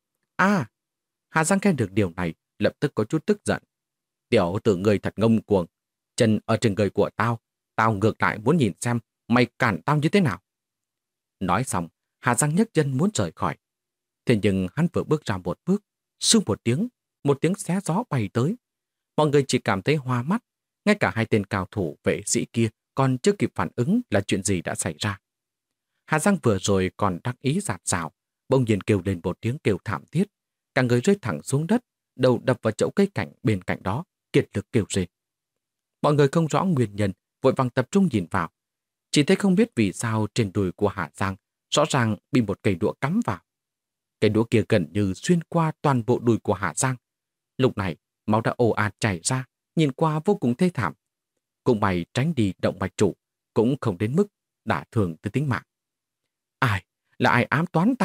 À, Hà Giang nghe được điều này, lập tức có chút tức giận. Tiểu tử người thật ngông cuồng, chân ở trên người của tao, tao ngược lại muốn nhìn xem mày cản tao như thế nào. Nói xong, Hà Giang nhấc chân muốn rời khỏi. Thế nhưng hắn vừa bước ra một bước, sương một tiếng xé gió bay tới. Mọi người chỉ cảm thấy hoa mắt, ngay cả hai tên cao thủ vệ sĩ kia còn chưa kịp phản ứng là chuyện gì đã xảy ra. Hà Giang vừa rồi còn đắc ý dạt dào, bỗng nhiên kêu lên một tiếng kêu thảm thiết, cả người rơi thẳng xuống đất, đầu đập vào chậu cây cảnh bên cạnh đó, kiệt lực kêu rên. Mọi người không rõ nguyên nhân, vội vàng tập trung nhìn vào. Chỉ thấy không biết vì sao trên đùi của Hà Giang rõ ràng bị một cây đũa cắm vào. Cây đũa kia gần như xuyên qua toàn bộ đùi của Hà Giang. Lúc này, máu đã ồ ạt chảy ra, nhìn qua vô cùng thê thảm. Cũng may tránh đi động mạch chủ, cũng không đến mức đả thương tới tính mạng. Ai? Là ai ám toán tao?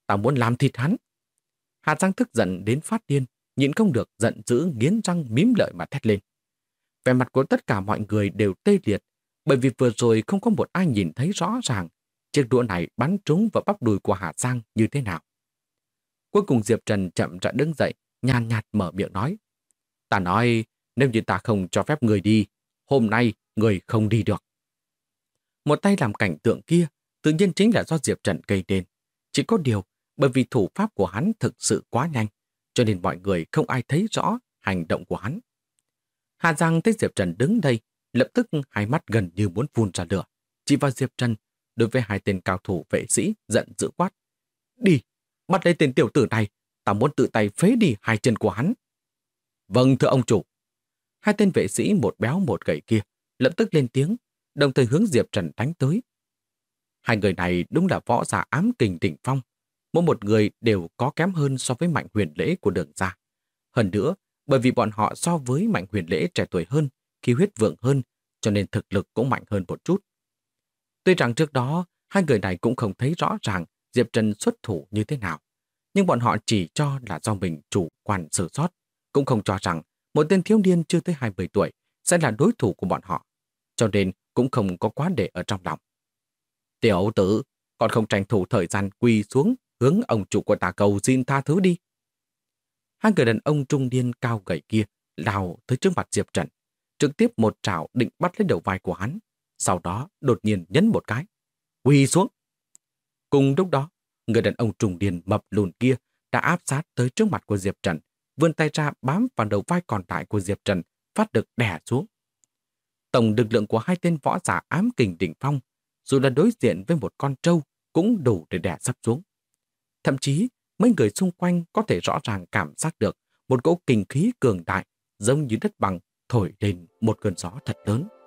ta muốn làm thịt hắn. Hà Giang tức giận đến phát điên, nhịn không được giận dữ nghiến răng mím lợi mà thét lên. Vẻ mặt của tất cả mọi người đều tê liệt, bởi vì vừa rồi không có một ai nhìn thấy rõ ràng chiếc đũa này bắn trúng vào bắp đùi của Hà Giang như thế nào. Cuối cùng Diệp Trần chậm rãi đứng dậy, nhàn nhạt mở miệng nói. Ta nói, nếu như ta không cho phép người đi, hôm nay người không đi được. Một tay làm cảnh tượng kia, tự nhiên chính là do Diệp Trần gây nên. Chỉ có điều, bởi vì thủ pháp của hắn thực sự quá nhanh, cho nên mọi người không ai thấy rõ hành động của hắn. Hà Giang thấy Diệp Trần đứng đây, lập tức hai mắt gần như muốn phun ra lửa. Chỉ vào Diệp Trần, đối với hai tên cao thủ vệ sĩ giận dữ quát. Đi, bắt lấy tên tiểu tử này, ta muốn tự tay phế đi hai chân của hắn. Vâng thưa ông chủ. Hai tên vệ sĩ một béo một gầy kia lập tức lên tiếng, đồng thời hướng Diệp Trần đánh tới. Hai người này đúng là võ giả ám kình đỉnh phong. Mỗi một người đều có kém hơn so với Mạnh Huyền Lễ của Đường gia. Hơn nữa, bởi vì bọn họ so với Mạnh Huyền Lễ trẻ tuổi hơn, khí huyết vượng hơn, cho nên thực lực cũng mạnh hơn một chút. Tuy rằng trước đó, hai người này cũng không thấy rõ ràng Diệp Trần xuất thủ như thế nào, nhưng bọn họ chỉ cho là do mình chủ quan sơ sót, cũng không cho rằng một tên thiếu niên chưa tới 20 tuổi sẽ là đối thủ của bọn họ, cho nên cũng không có quá để ở trong lòng. Tiểu tử, còn không tranh thủ thời gian quỳ xuống hướng ông chủ của ta cầu xin tha thứ đi. Hai người đàn ông trung niên cao gầy kia lao tới trước mặt Diệp Trần, trực tiếp một trảo định bắt lấy đầu vai của hắn, sau đó đột nhiên nhấn một cái. Quỳ xuống! Cùng lúc đó, người đàn ông trung niên mập lùn kia đã áp sát tới trước mặt của Diệp Trần, vươn tay ra bám vào đầu vai còn lại của Diệp Trần, phát lực đè xuống. Tổng lực lượng của hai tên võ giả ám kình đỉnh phong, dù là đối diện với một con trâu, cũng đủ để đè sắp xuống. Thậm chí, mấy người xung quanh có thể rõ ràng cảm giác được một cỗ kình khí cường đại, giống như đất bằng thổi lên một cơn gió thật lớn.